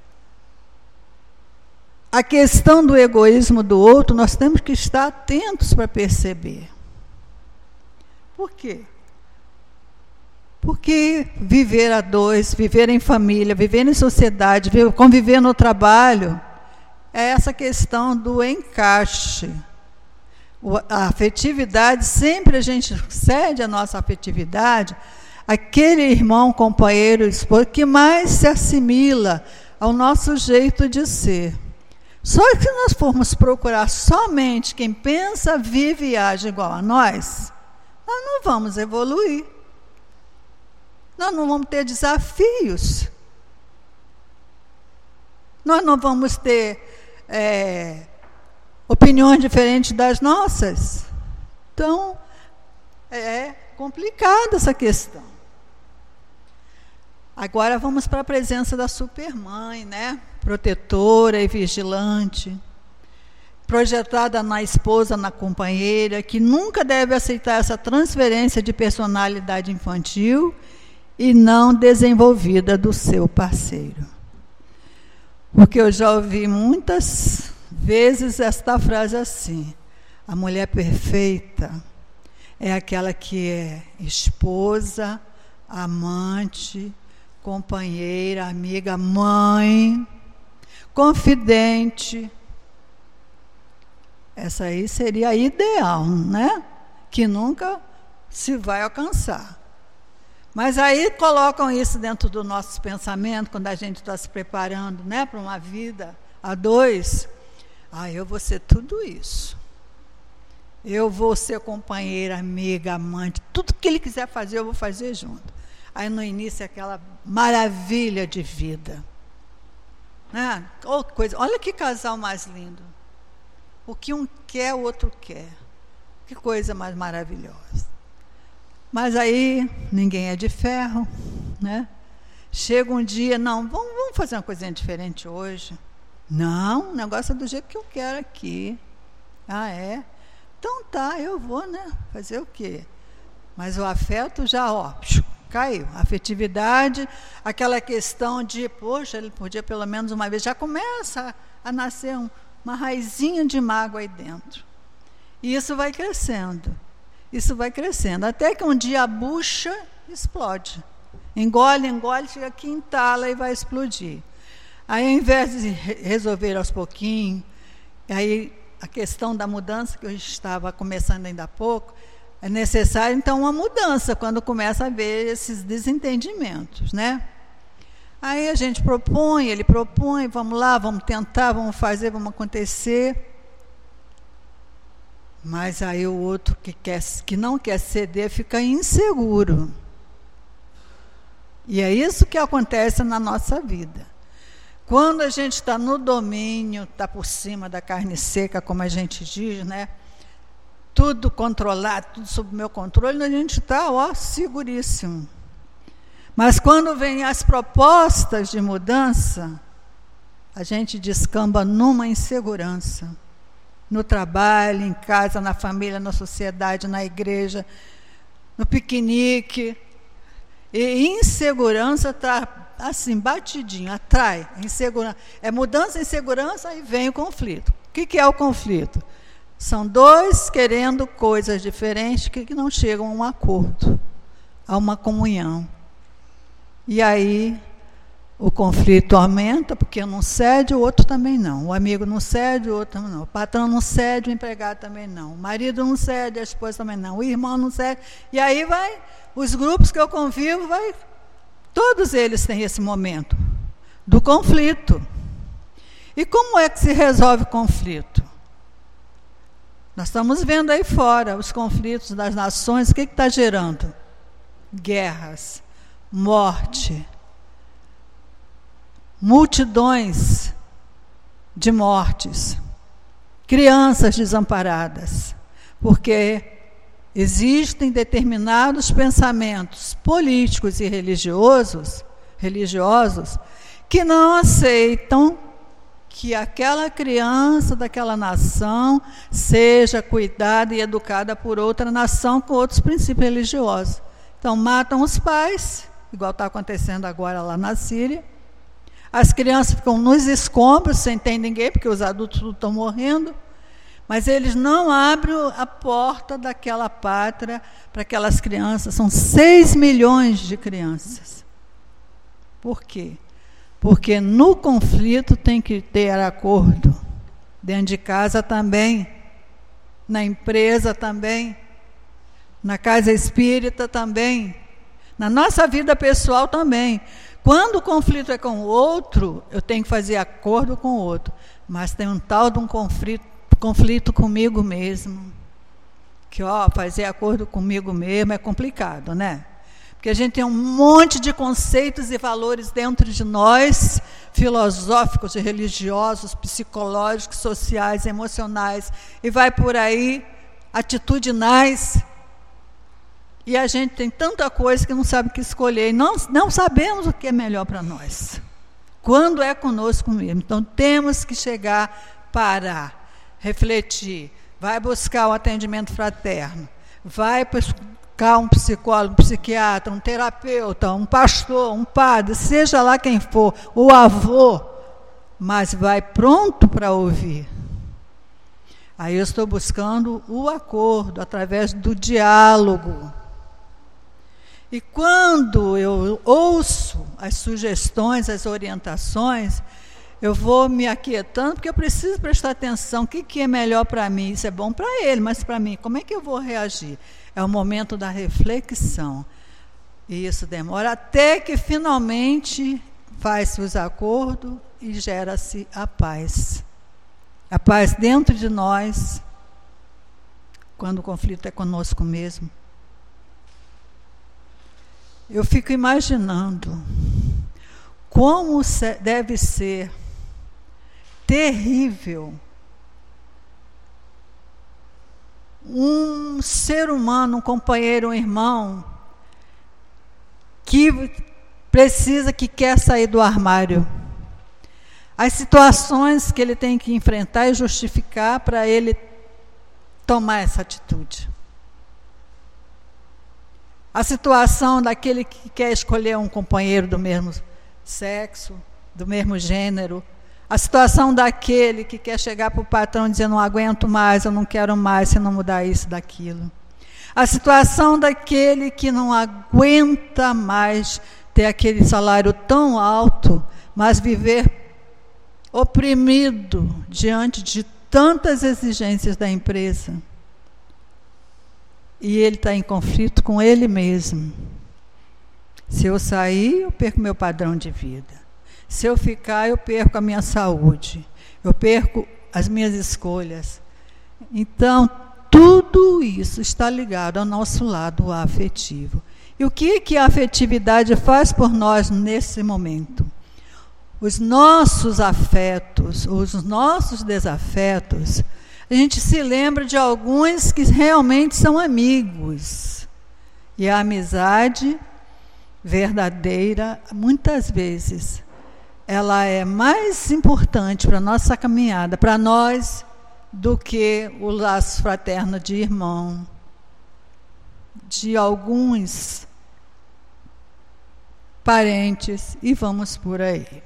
a questão do egoísmo do outro, nós temos que estar atentos para perceber. Por quê? Porque viver a dois, viver em família, viver em sociedade, conviver no trabalho, é essa questão do encaixe. A afetividade, sempre a gente cede a nossa afetividade àquele irmão, companheiro, esposo, que mais se assimila ao nosso jeito de ser. Só que se nós formos procurar somente quem pensa, vive e age igual a nós, nós não vamos evoluir. Nós não vamos ter desafios. Nós não vamos ter é, opiniões diferentes das nossas. Então, é complicada essa questão. Agora vamos para a presença da supermãe, né? Protetora e vigilante, projetada na esposa, na companheira, que nunca deve aceitar essa transferência de personalidade infantil e não desenvolvida do seu parceiro. Porque eu já ouvi muitas vezes esta frase assim: a mulher perfeita é aquela que é esposa, amante, companheira, amiga, mãe, confidente. Essa aí seria a ideal, né? Que nunca se vai alcançar. Mas aí colocam isso dentro do nosso pensamento, quando a gente está se preparando, né, para uma vida a dois. Ah, eu vou ser tudo isso. Eu vou ser companheira, amiga, amante, tudo que ele quiser fazer, eu vou fazer junto. Aí no início é aquela maravilha de vida. Né? Oh, coisa, olha que casal mais lindo. O que um quer, o outro quer. Que coisa mais maravilhosa. Mas aí ninguém é de ferro, né? Chega um dia, não, vamos, vamos fazer uma coisinha diferente hoje. Não, o negócio é do jeito que eu quero aqui. Ah, é? Então tá, eu vou, né? Fazer o quê? Mas o afeto já, ó, caiu. A afetividade, aquela questão de, poxa, ele podia pelo menos uma vez, já começa a nascer um, uma raizinha de mágoa aí dentro. E isso vai crescendo. Isso vai crescendo. Até que um dia a bucha explode. Engole, engole, chega aqui, entala e vai explodir. Aí, ao invés de resolver aos pouquinhos, aí a questão da mudança, que eu estava começando ainda há pouco, é necessário, então, uma mudança, quando começa a haver esses desentendimentos, né? Aí a gente propõe, ele propõe, vamos lá, vamos tentar, vamos fazer, vamos acontecer. Mas aí o outro que, quer, que não quer ceder fica inseguro. E é isso que acontece na nossa vida. Quando a gente está no domínio, está por cima da carne seca, como a gente diz, né? Tudo controlado, tudo sob o meu controle, a gente está, ó, seguríssimo. Mas quando vêm as propostas de mudança, a gente descamba numa insegurança. No trabalho, em casa, na família, na sociedade, na igreja, no piquenique. E insegurança está assim, batidinho, atrai. Insegurança. É mudança, insegurança e vem o conflito. O que, que é o conflito? São dois querendo coisas diferentes que não chegam a um acordo, a uma comunhão. E aí o conflito aumenta, porque um não cede, o outro também não. O amigo não cede, o outro também não. O patrão não cede, o empregado também não. O marido não cede, a esposa também não. O irmão não cede. E aí vai, os grupos que eu convivo, vai, todos eles têm esse momento do conflito. E como é que se resolve o conflito? Nós estamos vendo aí fora os conflitos das nações, o que está gerando? Guerras, morte, multidões de mortes, crianças desamparadas, porque existem determinados pensamentos políticos e religiosos, religiosos que não aceitam que aquela criança daquela nação seja cuidada e educada por outra nação com outros princípios religiosos. Então, matam os pais, igual está acontecendo agora lá na Síria. As crianças ficam nos escombros, sem ter ninguém, porque os adultos estão morrendo. Mas eles não abrem a porta daquela pátria para aquelas crianças. São seis milhões de crianças. Por quê? Porque no conflito tem que ter acordo. Dentro de casa também, na empresa também, na casa espírita também, na nossa vida pessoal também. Quando o conflito é com o outro, eu tenho que fazer acordo com o outro. Mas tem um tal de um conflito, conflito comigo mesmo. Que, ó, fazer acordo comigo mesmo é complicado, né? Porque a gente tem um monte de conceitos e valores dentro de nós, filosóficos e religiosos, psicológicos, sociais, emocionais, e vai por aí, atitudinais. E a gente tem tanta coisa que não sabe o que escolher, e não, não sabemos o que é melhor para nós. Quando é conosco mesmo. Então, temos que chegar, parar, refletir, vai buscar o atendimento fraterno, vai buscar um psicólogo, um psiquiatra, um terapeuta, um pastor, um padre, seja lá quem for, o avô, mas vai pronto para ouvir. Aí eu estou buscando o acordo através do diálogo. E quando eu ouço as sugestões, as orientações, eu vou me aquietando, porque eu preciso prestar atenção. O que, que é melhor para mim? Isso é bom para ele, mas para mim, como é que eu vou reagir? É o momento da reflexão. E isso demora até que finalmente faz-se os acordos e gera-se a paz. A paz dentro de nós, quando o conflito é conosco mesmo. Eu fico imaginando como deve ser terrível um ser humano, um companheiro, um irmão, que precisa, que quer sair do armário. As situações que ele tem que enfrentar e justificar para ele tomar essa atitude. A situação daquele que quer escolher um companheiro do mesmo sexo, do mesmo gênero. A situação daquele que quer chegar para o patrão e dizer: não aguento mais, eu não quero mais, se não mudar isso, daquilo. A situação daquele que não aguenta mais ter aquele salário tão alto, mas viver oprimido diante de tantas exigências da empresa. E ele está em conflito com ele mesmo. Se eu sair, eu perco meu padrão de vida. Se eu ficar, eu perco a minha saúde. Eu perco as minhas escolhas. Então, tudo isso está ligado ao nosso lado afetivo. E o que, que a afetividade faz por nós nesse momento? Os nossos afetos, os nossos desafetos, a gente se lembra de alguns que realmente são amigos. E a amizade verdadeira, muitas vezes, ela é mais importante para a nossa caminhada, para nós, do que o laço fraterno de irmão, de alguns parentes, e vamos por aí.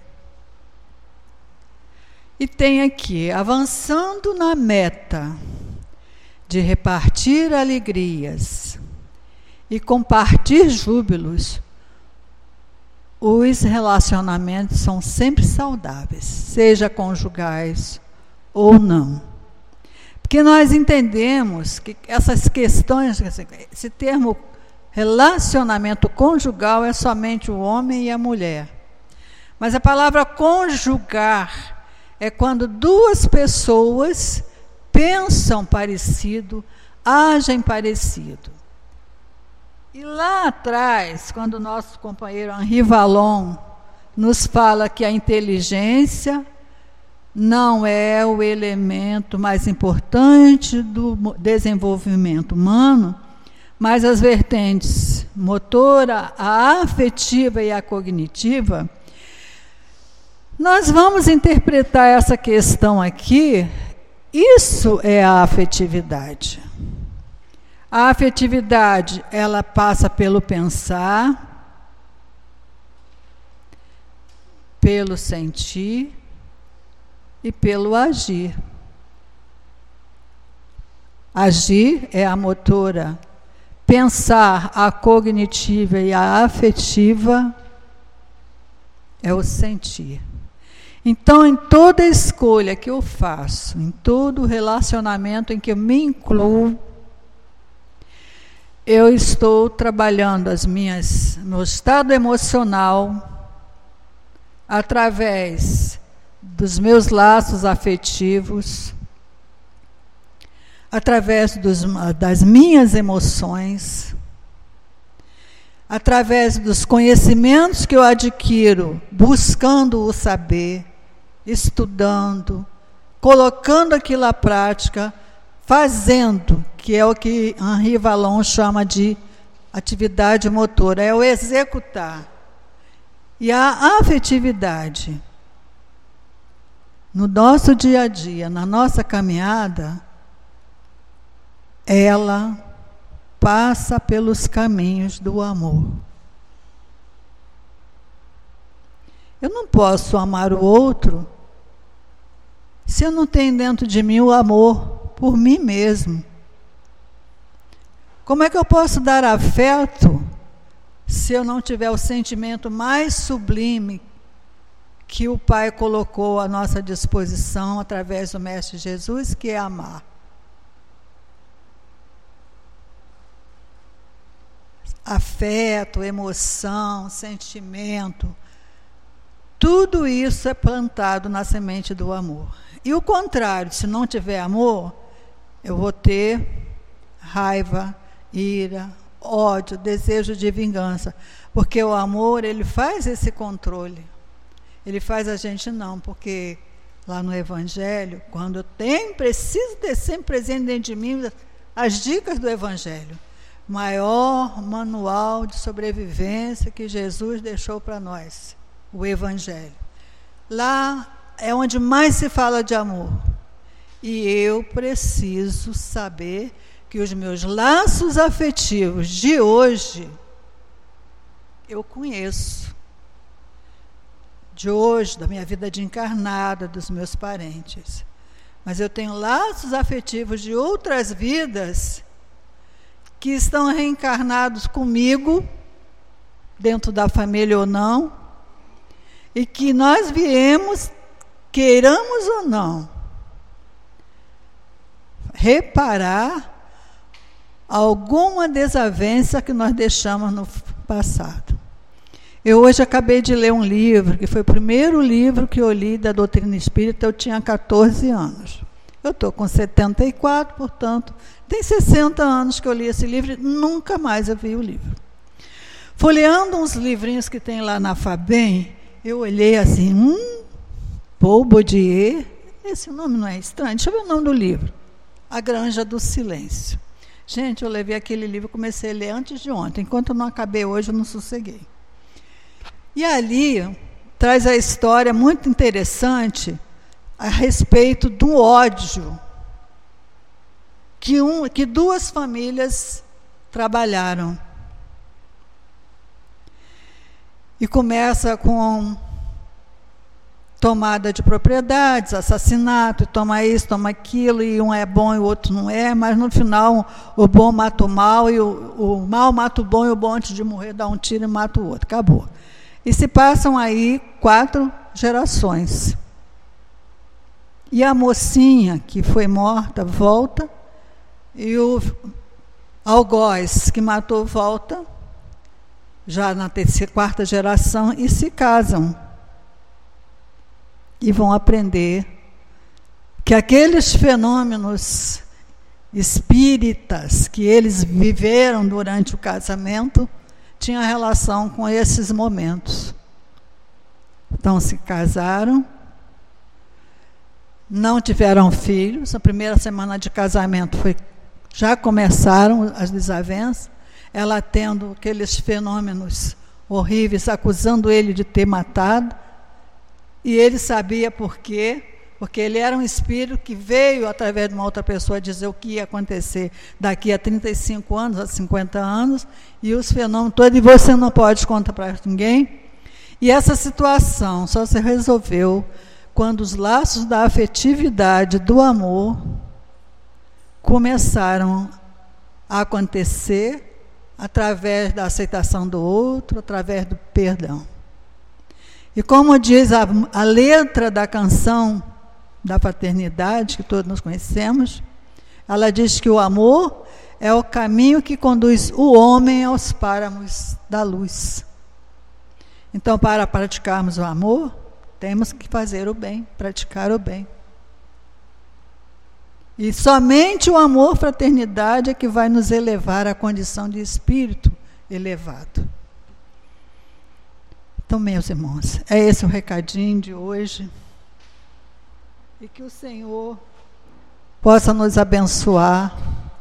E tem aqui, avançando na meta de repartir alegrias e compartilhar júbilos, os relacionamentos são sempre saudáveis, seja conjugais ou não. Porque nós entendemos que essas questões, esse termo relacionamento conjugal é somente o homem e a mulher. Mas a palavra conjugar é quando duas pessoas pensam parecido, agem parecido. E lá atrás, quando o nosso companheiro Henri Vallon nos fala que a inteligência não é o elemento mais importante do desenvolvimento humano, mas as vertentes motora, a afetiva e a cognitiva, nós vamos interpretar essa questão aqui. Isso é a afetividade. A afetividade, ela passa pelo pensar, pelo sentir e pelo agir. Agir é a motora, pensar, a cognitiva e a afetiva é o sentir. Então, em toda escolha que eu faço, em todo relacionamento em que eu me incluo, eu estou trabalhando as minhas, meu estado emocional através dos meus laços afetivos, através dos, das minhas emoções, através dos conhecimentos que eu adquiro, buscando o saber, estudando, colocando aquilo à prática, fazendo, que é o que Henri Vallon chama de atividade motora, é o executar. E a afetividade, no nosso dia a dia, na nossa caminhada, ela passa pelos caminhos do amor. Eu não posso amar o outro se eu não tenho dentro de mim o amor por mim mesmo? Como é que eu posso dar afeto se eu não tiver o sentimento mais sublime que o Pai colocou à nossa disposição através do Mestre Jesus, que é amar? Afeto, emoção, sentimento, tudo isso é plantado na semente do amor. E o contrário, se não tiver amor, eu vou ter raiva, ira, ódio, desejo de vingança, porque o amor, ele faz esse controle. Ele faz a gente não, porque lá no Evangelho, quando eu tenho, preciso ter sempre presente dentro de mim as dicas do Evangelho, maior manual de sobrevivência que Jesus deixou para nós, o Evangelho. Lá é onde mais se fala de amor. E eu preciso saber que os meus laços afetivos de hoje, eu conheço. De hoje, da minha vida de encarnada, dos meus parentes. Mas eu tenho laços afetivos de outras vidas que estão reencarnados comigo, dentro da família ou não, e que nós viemos, queiramos ou não, reparar alguma desavença que nós deixamos no passado. Eu hoje acabei de ler um livro, que foi o primeiro livro que eu li da doutrina espírita, eu tinha catorze anos. Eu estou com setenta e quatro, portanto, tem sessenta anos que eu li esse livro e nunca mais eu vi o livro. Folheando uns livrinhos que tem lá na Fabem, eu olhei assim, hum, Paul Baudier, esse nome não é estranho, deixa eu ver o nome do livro. A Granja do Silêncio. Gente, eu levei aquele livro, comecei a ler antes de ontem, enquanto eu não acabei hoje, eu não sosseguei. E ali traz a história muito interessante a respeito do ódio que, um, que duas famílias trabalharam. E começa com tomada de propriedades, assassinato, toma isso, toma aquilo, e um é bom e o outro não é, mas no final o bom mata o mal, e o, o mal mata o bom, e o bom antes de morrer dá um tiro e mata o outro. Acabou. E se passam aí quatro gerações. E a mocinha que foi morta volta, e o algoz que matou volta, já na terceira, quarta geração, e se casam. E vão aprender que aqueles fenômenos espíritas que eles viveram durante o casamento tinha relação com esses momentos. Então se casaram, não tiveram filhos, a primeira semana de casamento foi, já começaram as desavenças, ela tendo aqueles fenômenos horríveis, acusando ele de ter matado, e ele sabia por quê, porque ele era um espírito que veio através de uma outra pessoa dizer o que ia acontecer daqui a trinta e cinco anos, a cinquenta anos, e os fenômenos todos, e você não pode contar para ninguém. E essa situação só se resolveu quando os laços da afetividade, do amor, começaram a acontecer através da aceitação do outro, através do perdão. E como diz a, a letra da canção da fraternidade, que todos nós conhecemos, ela diz que o amor é o caminho que conduz o homem aos páramos da luz. Então, para praticarmos o amor, temos que fazer o bem, praticar o bem. E somente o amor, fraternidade, é que vai nos elevar à condição de espírito elevado. Então, meus irmãos, é esse o recadinho de hoje. E que o Senhor possa nos abençoar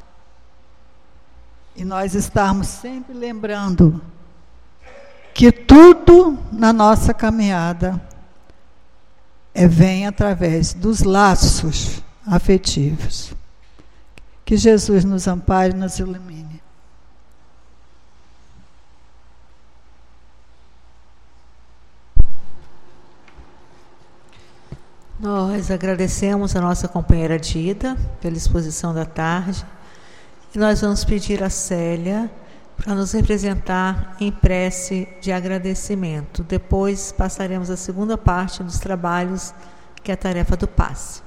e nós estarmos sempre lembrando que tudo na nossa caminhada é, vem através dos laços afetivos. Que Jesus nos ampare e nos ilumine. Nós agradecemos a nossa companheira Dida pela exposição da tarde e nós vamos pedir a Célia para nos representar em prece de agradecimento. Depois passaremos à segunda parte dos trabalhos, que é a tarefa do passe.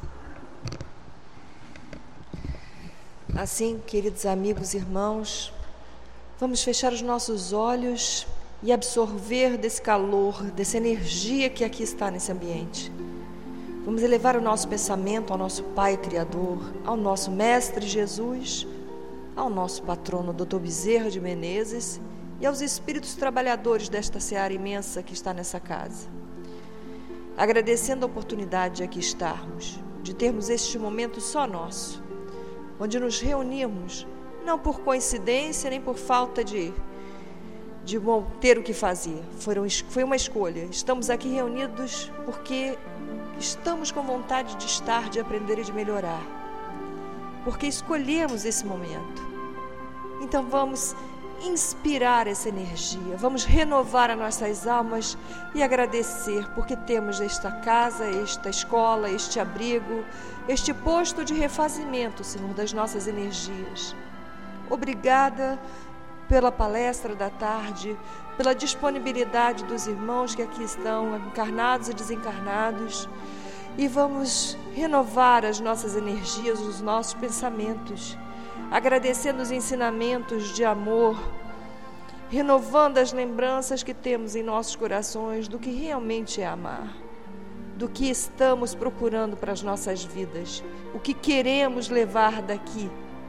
Assim, queridos amigos e irmãos, vamos fechar os nossos olhos e absorver desse calor, dessa energia que aqui está nesse ambiente. Vamos elevar o nosso pensamento ao nosso Pai Criador, ao nosso Mestre Jesus, ao nosso patrono doutor Bezerra de Menezes e aos espíritos trabalhadores desta seara imensa que está nessa casa. Agradecendo a oportunidade de aqui estarmos, de termos este momento só nosso, onde nos reunimos, não por coincidência nem por falta de, de bom, ter o que fazer. Foram, foi uma escolha. Estamos aqui reunidos porque estamos com vontade de estar, de aprender e de melhorar. Porque escolhemos esse momento. Então vamos inspirar essa energia, vamos renovar as nossas almas e agradecer porque temos esta casa, esta escola, este abrigo, este posto de refazimento, Senhor, das nossas energias. Obrigada pela palestra da tarde, pela disponibilidade dos irmãos que aqui estão, encarnados e desencarnados, e vamos renovar as nossas energias, os nossos pensamentos, agradecendo os ensinamentos de amor, renovando as lembranças que temos em nossos corações do que realmente é amar, do que estamos procurando para as nossas vidas, o que queremos levar daqui.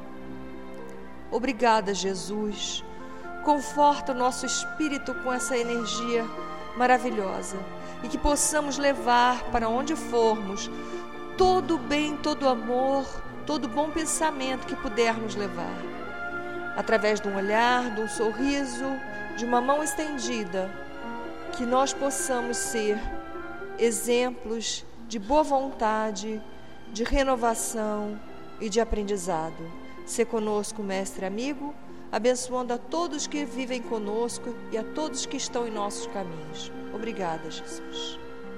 Obrigada, Jesus. Conforta o nosso espírito com essa energia maravilhosa e que possamos levar para onde formos todo o bem, todo o amor, todo o bom pensamento que pudermos levar. Através de um olhar, de um sorriso, de uma mão estendida, que nós possamos ser exemplos de boa vontade, de renovação e de aprendizado. Sê conosco, mestre amigo, abençoando a todos que vivem conosco e a todos que estão em nossos caminhos. Obrigada, Jesus.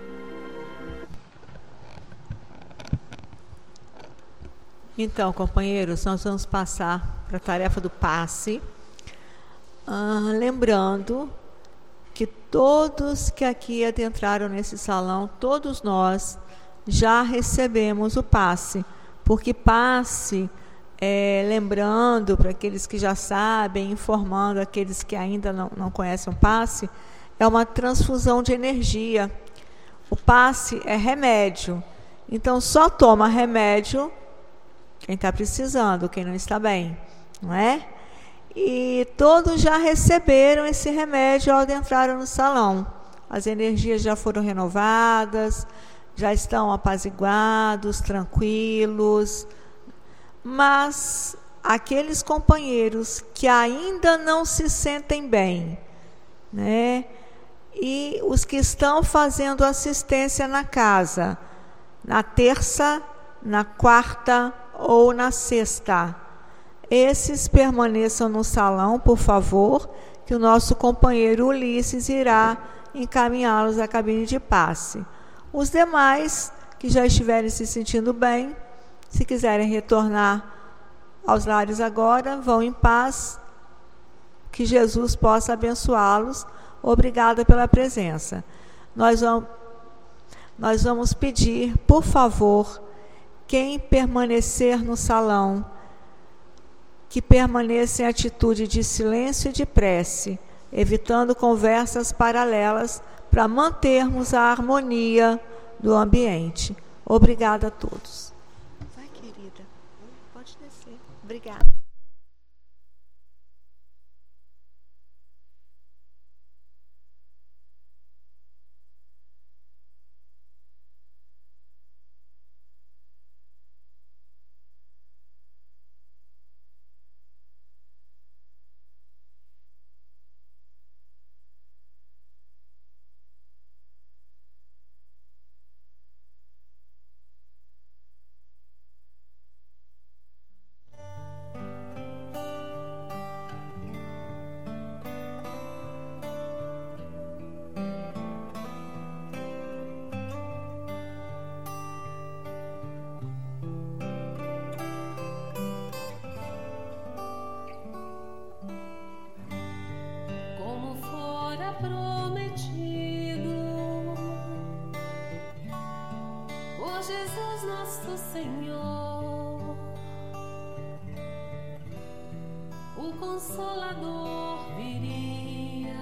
Então, companheiros, nós vamos passar para a tarefa do passe, ah, lembrando que todos que aqui adentraram nesse salão, todos nós já recebemos o passe, porque passe, é, lembrando para aqueles que já sabem, informando aqueles que ainda não, não conhecem o passe, é uma transfusão de energia. O passe é remédio, então só toma remédio quem está precisando, quem não está bem, não é? E todos já receberam esse remédio ao adentrarem no salão. As energias já foram renovadas, já estão apaziguados, tranquilos. Mas aqueles companheiros que ainda não se sentem bem, né? E os que estão fazendo assistência na casa, na terça, na quarta ou na sexta, esses permaneçam no salão, por favor, que o nosso companheiro Ulisses irá encaminhá-los à cabine de passe. Os demais que já estiverem se sentindo bem, se quiserem retornar aos lares agora, vão em paz, que Jesus possa abençoá-los. Obrigada pela presença. Nós vamos, nós vamos pedir, por favor, quem permanecer no salão, que permaneça em atitude de silêncio e de prece, evitando conversas paralelas para mantermos a harmonia do ambiente. Obrigada a todos. Vai, querida. Pode descer. Obrigada. Jesus nosso Senhor, o Consolador viria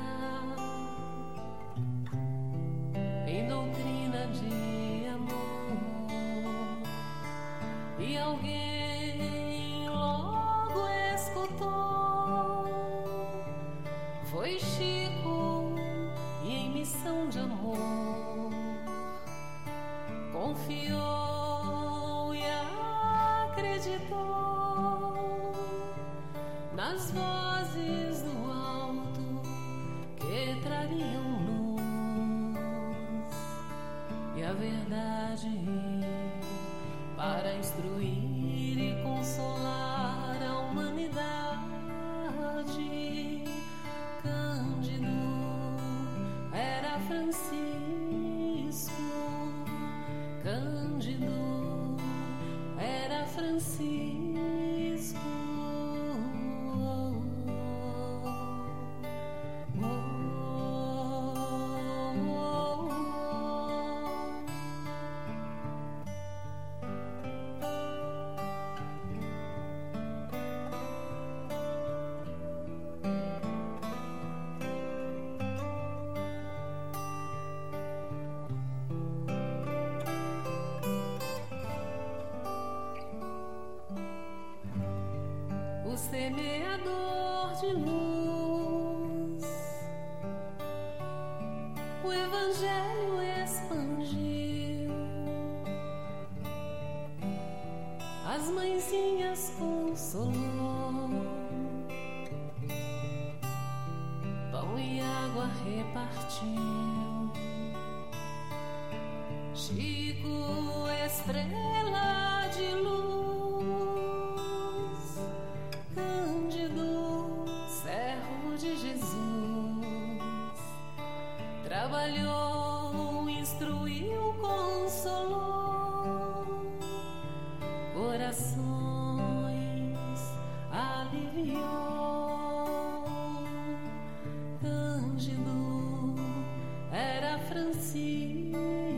em doutrina de amor, e alguém logo escutou. Foi Chico, e em missão de amor confiou e acreditou nas vozes do alto que trariam luz e a verdade para instruir e consolar a humanidade. Cândido era Francisco, Cândido era Francisco. O semeador de luz, o Evangelho expandiu, as mãezinhas consolou, pão e água repartiu. Chico, estrela de luz, de Jesus, trabalhou, instruiu, consolou, corações aliviou. Cândido era Francisco,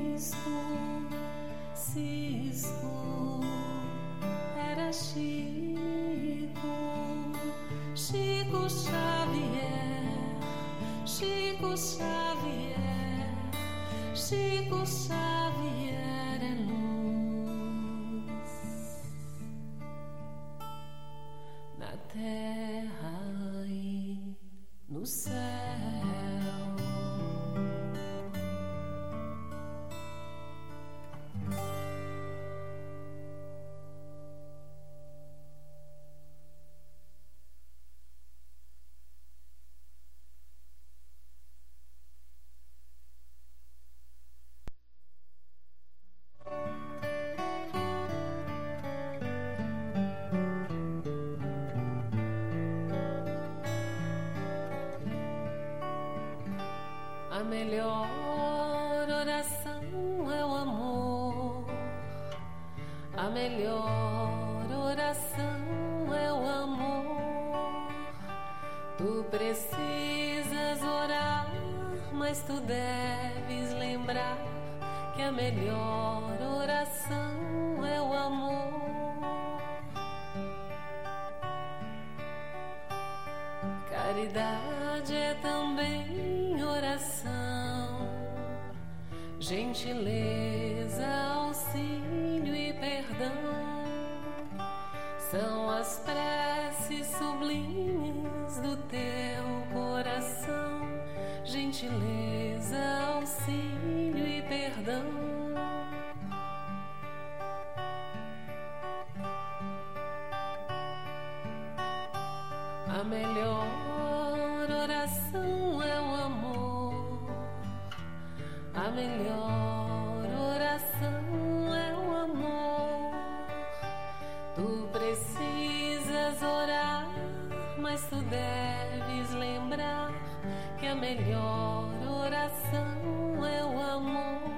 Cisco era Chico, Chico Xavier, Chico Xavier, Chico Xavier é luz na terra e no céu. A melhor oração é o amor, a melhor oração é o amor. Tu precisas orar, mas tu deves lembrar que a melhor oração é o amor. Caridade é também oração, gentileza, auxílio e perdão. São as preces sublimes do teu coração, gentileza, auxílio e perdão. A melhor oração é o amor, a melhor oração é o amor. Tu precisas orar, mas tu deves lembrar que a melhor oração é o amor.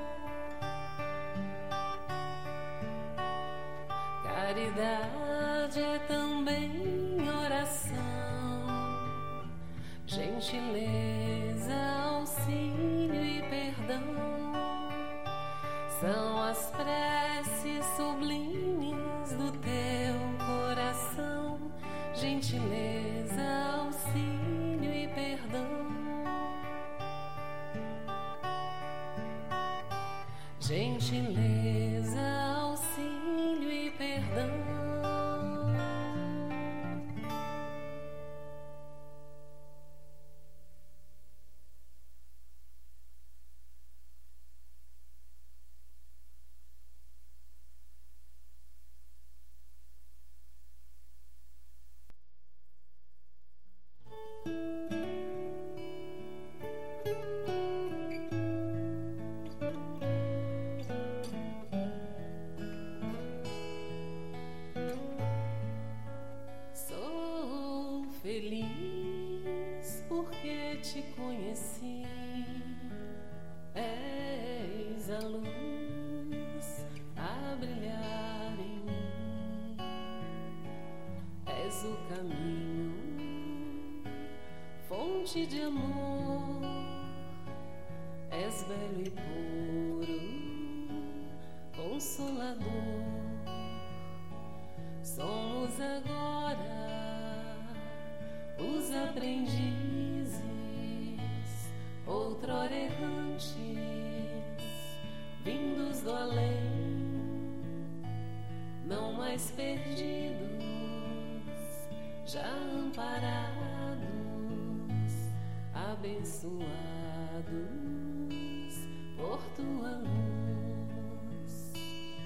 Caridade é também oração, gentileza, auxílio e perdão. São as preces sublimes do teu coração, gentileza, auxílio e perdão. Gentileza, auxílio e perdão. Feliz porque te conheci, és a luz a brilhar em mim, és o caminho, fonte de amor, és belo e puro, consolador. Somos agora os aprendizes, outrora errantes, vindos do além, não mais perdidos, já amparados, abençoados por tua luz.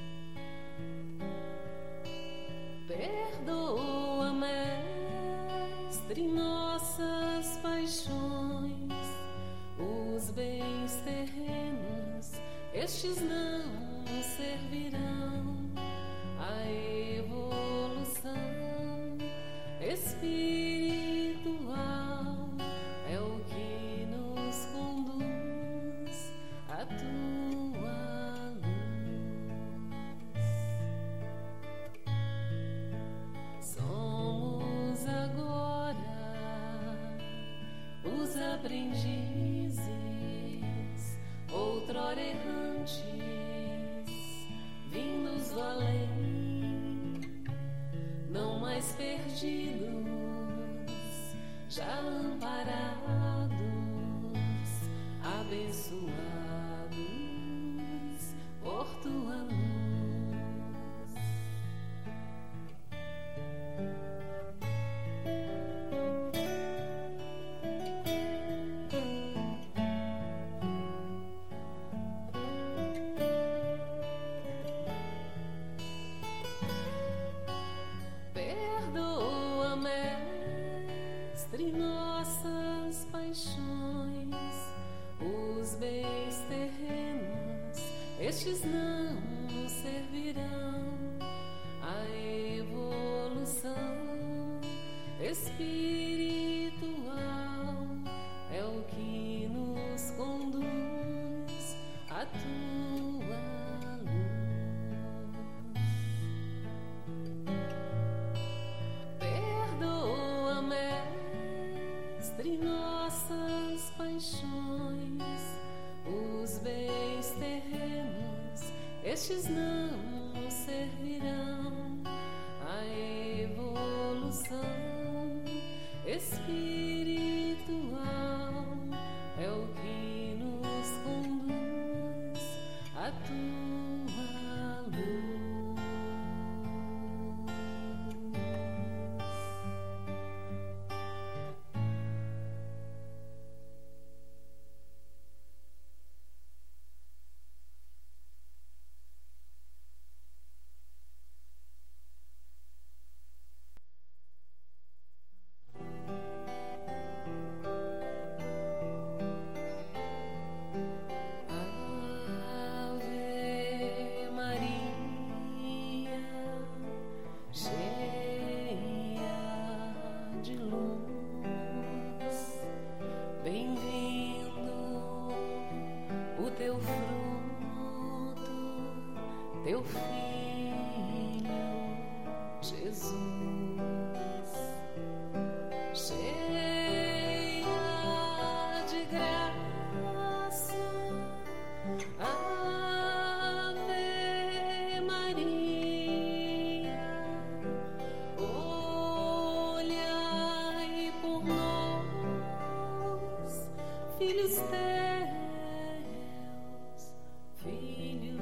Perdoa, Mestre, nossas paixões, os bens terrenos, estes não nos servirão. A evolução espiritual é o que nos conduz à tua luz. Somos agora os aprendizes, outrora errantes, vindos do além, não mais perdidos, já amparados, abençoados por tua luz. Perdoa, Mestre, nossas paixões, os bens terrenos, estes não nos servirão. A evolução espiritual é o que nos conduz à tua luz. Perdoa, Mestre, nossas paixões, os bens terrenos, estes não nos servirão. A evolução espiritual é o que nos conduz à tua luz. Ave Maria, cheia de luz, bem-vindo o teu fruto, teu filho Jesus. Cheia de graça, Ave Maria. olhai por nós, filhos teus, filhos.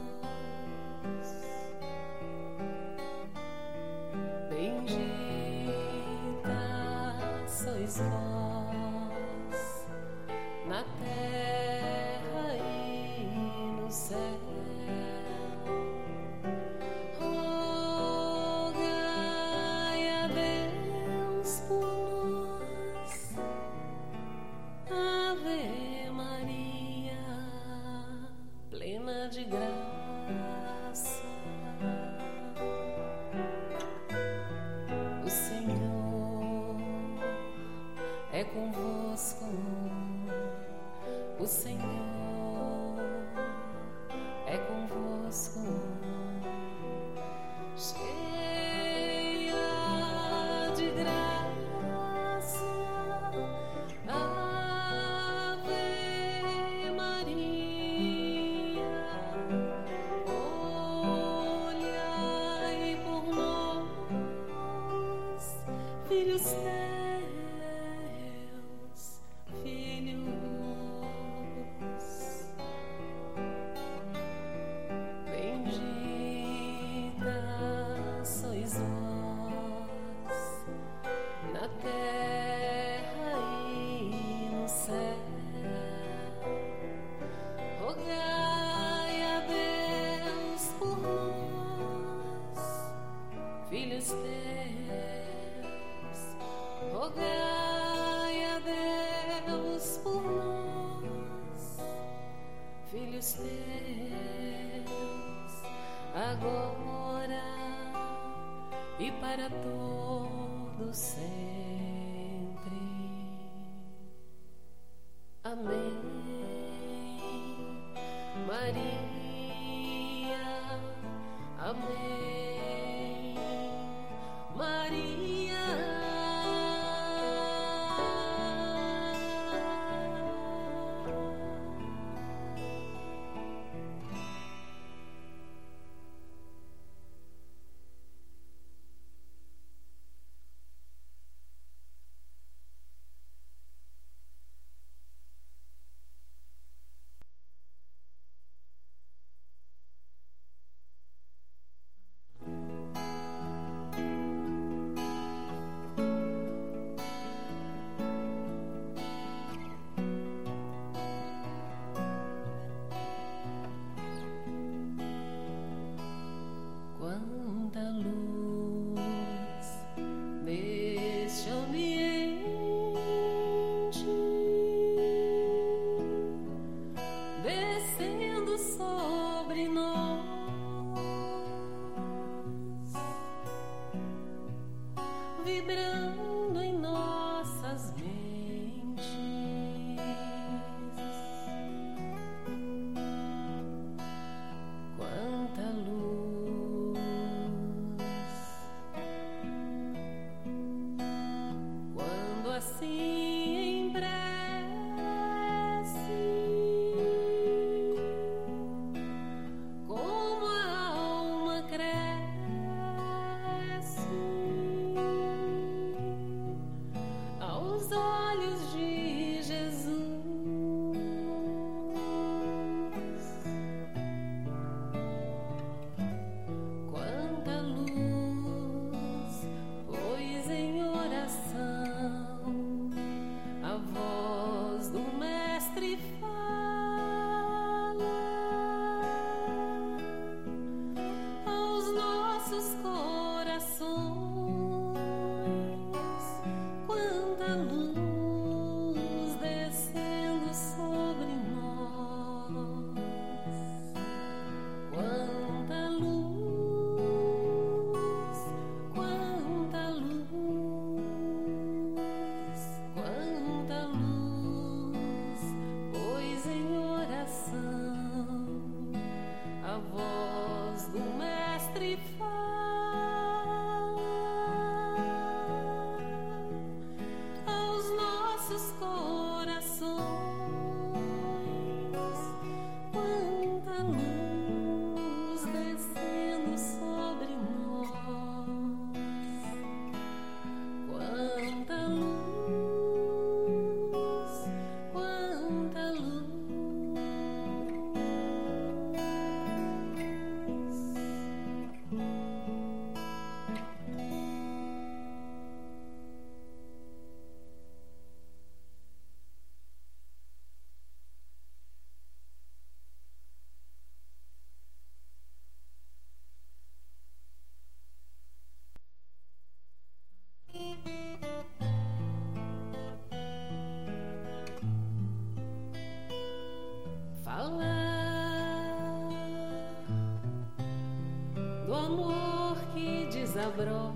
Bendita sois vós na terra e no céu. Rogai a Deus por nós. Ave Maria, plena de graça, o Senhor é convosco. O Senhor é convosco. Cheia de graça, Ave Maria, olhai por nós, filhos teus, filhos. Bendita sois vós na terra e no céu. Rogai a Deus por nós, filhos teus. Rogai a Deus por nós, filhos teus, agora e para todo sempre. Amém. Maria, amém. Maria. Quanta luz neste ambiente, descendo sobre nós, vibrando em nossas mentes. Quanta luz, quando assim em prece, como a alma cresce, do amor que desabrocha,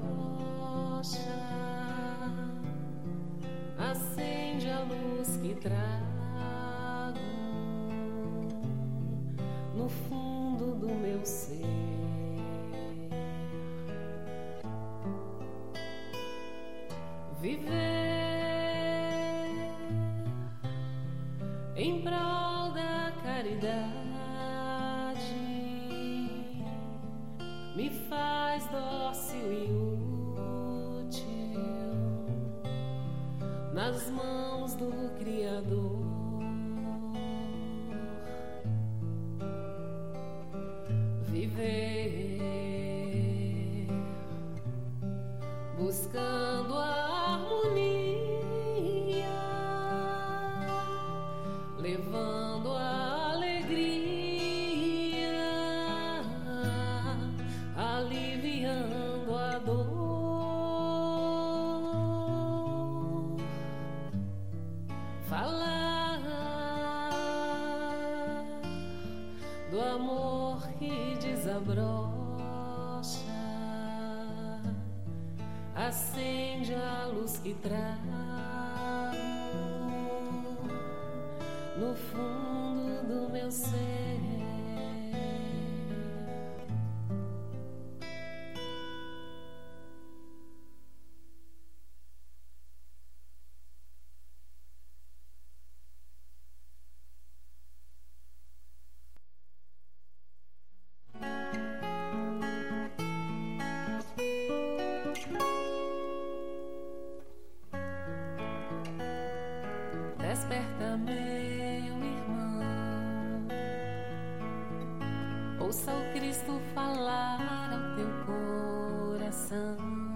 acende a luz que trago no fundo do meu ser. Viver em prol da caridade me faz dócil e útil nas mãos do Criador. Viver buscando a harmonia, levando a alegria, aliviando a dor. Falar do amor que desabrocha, acende a luz que trago no fundo do meu ser. Desperta, meu irmão, ouça o Cristo falar ao teu coração,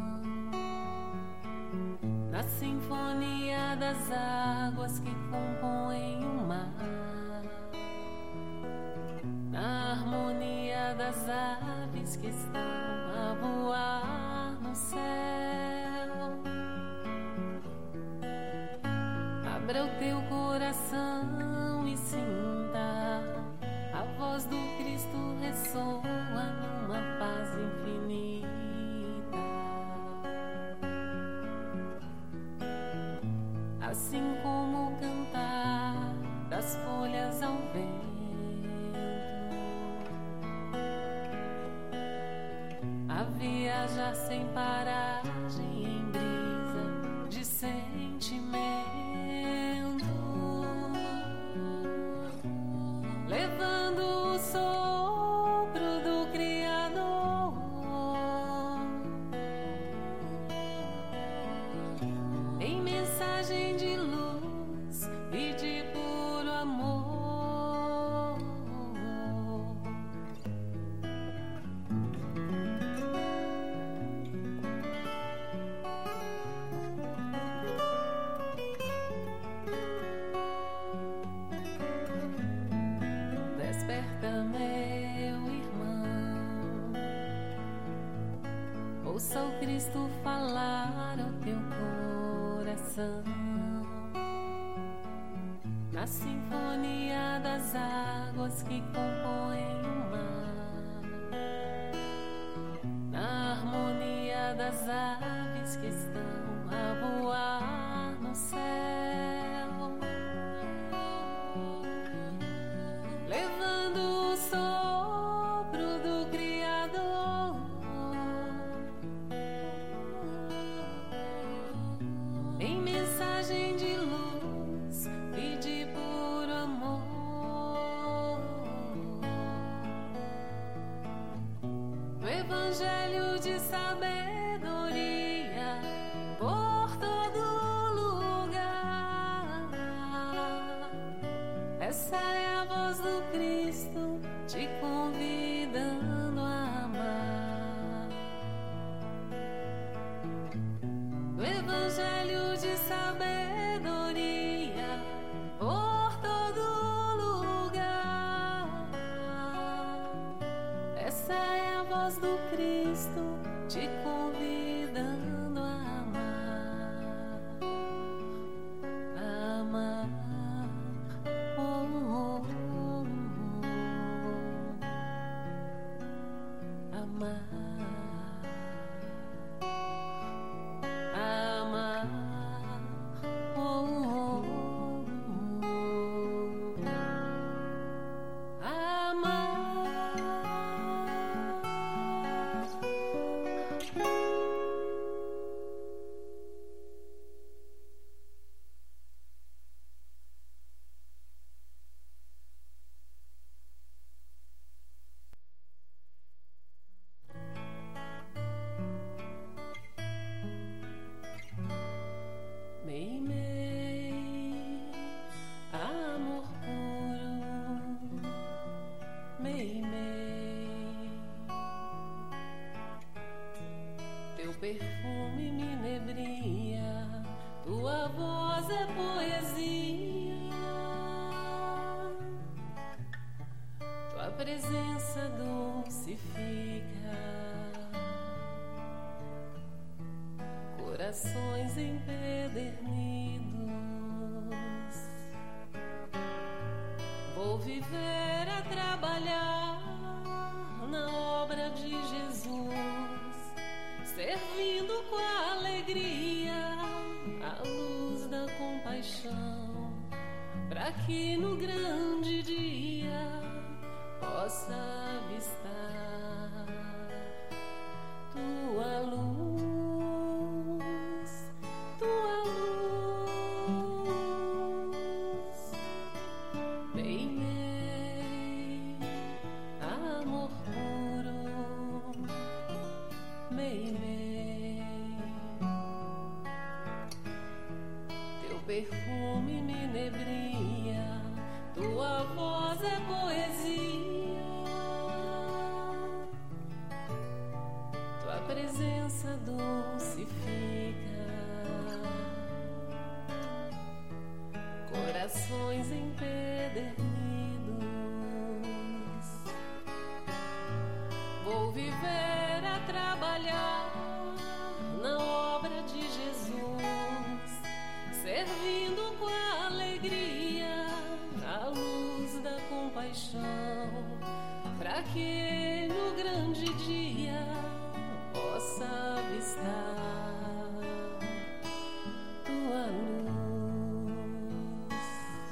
na sinfonia das águas que compõem o mar, na harmonia das aves que estão a voar no céu. Abra o teu coração e sinta a voz do Cristo ressoa numa paz infinita. Assim como o cantar das folhas ao vento, a viajar sem paragem em brisa de sentimento, levando o sopro do Criador, em mensagem de luz e de puro amor. Desperta, meu irmão, ouça o Cristo falar ao teu coração, na sinfonia das águas que compõem o mar, na harmonia das aves que estão a voar no céu, levando o sopro do Criador, em mensagem de luz e de puro amor. No evangelho de sabedoria por todo lugar, essa é a voz do Cristo te convidando a amar. No evangelho de sabedoria por todo lugar, essa é a voz do Cristo te convidando a amar. Amar. Oh, oh, oh, oh. Amar. perfume me inebria, tua voz é poesia, tua presença dulcifica corações empedernidos. Vou viver a trabalhar na obra de Jesus, servindo com alegria a luz da compaixão, para que no grande dia possa avistar tua luz, tua luz. Meimei, amor puro, meimei, teu perfume me inebria, tua voz é poesia, tua presença dulcifica corações empedernidos. Vou viver a trabalhar na obra de Jesus, servindo com alegria a luz da compaixão, para que no grande dia possa avistar tua luz,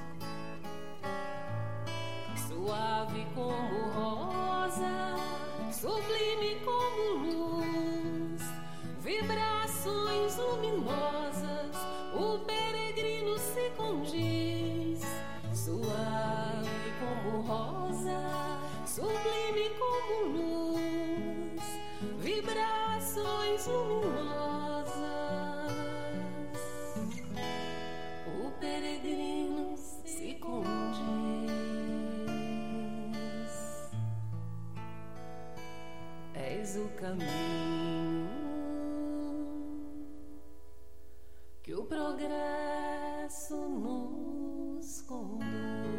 suave como rosa, sublime como luz, vibrações luminosas, o peregrino se condiz, suave como rosa, sublime como luz, vibrações luminosas, o peregrino se condiz. És o caminho que o progresso nos conduz.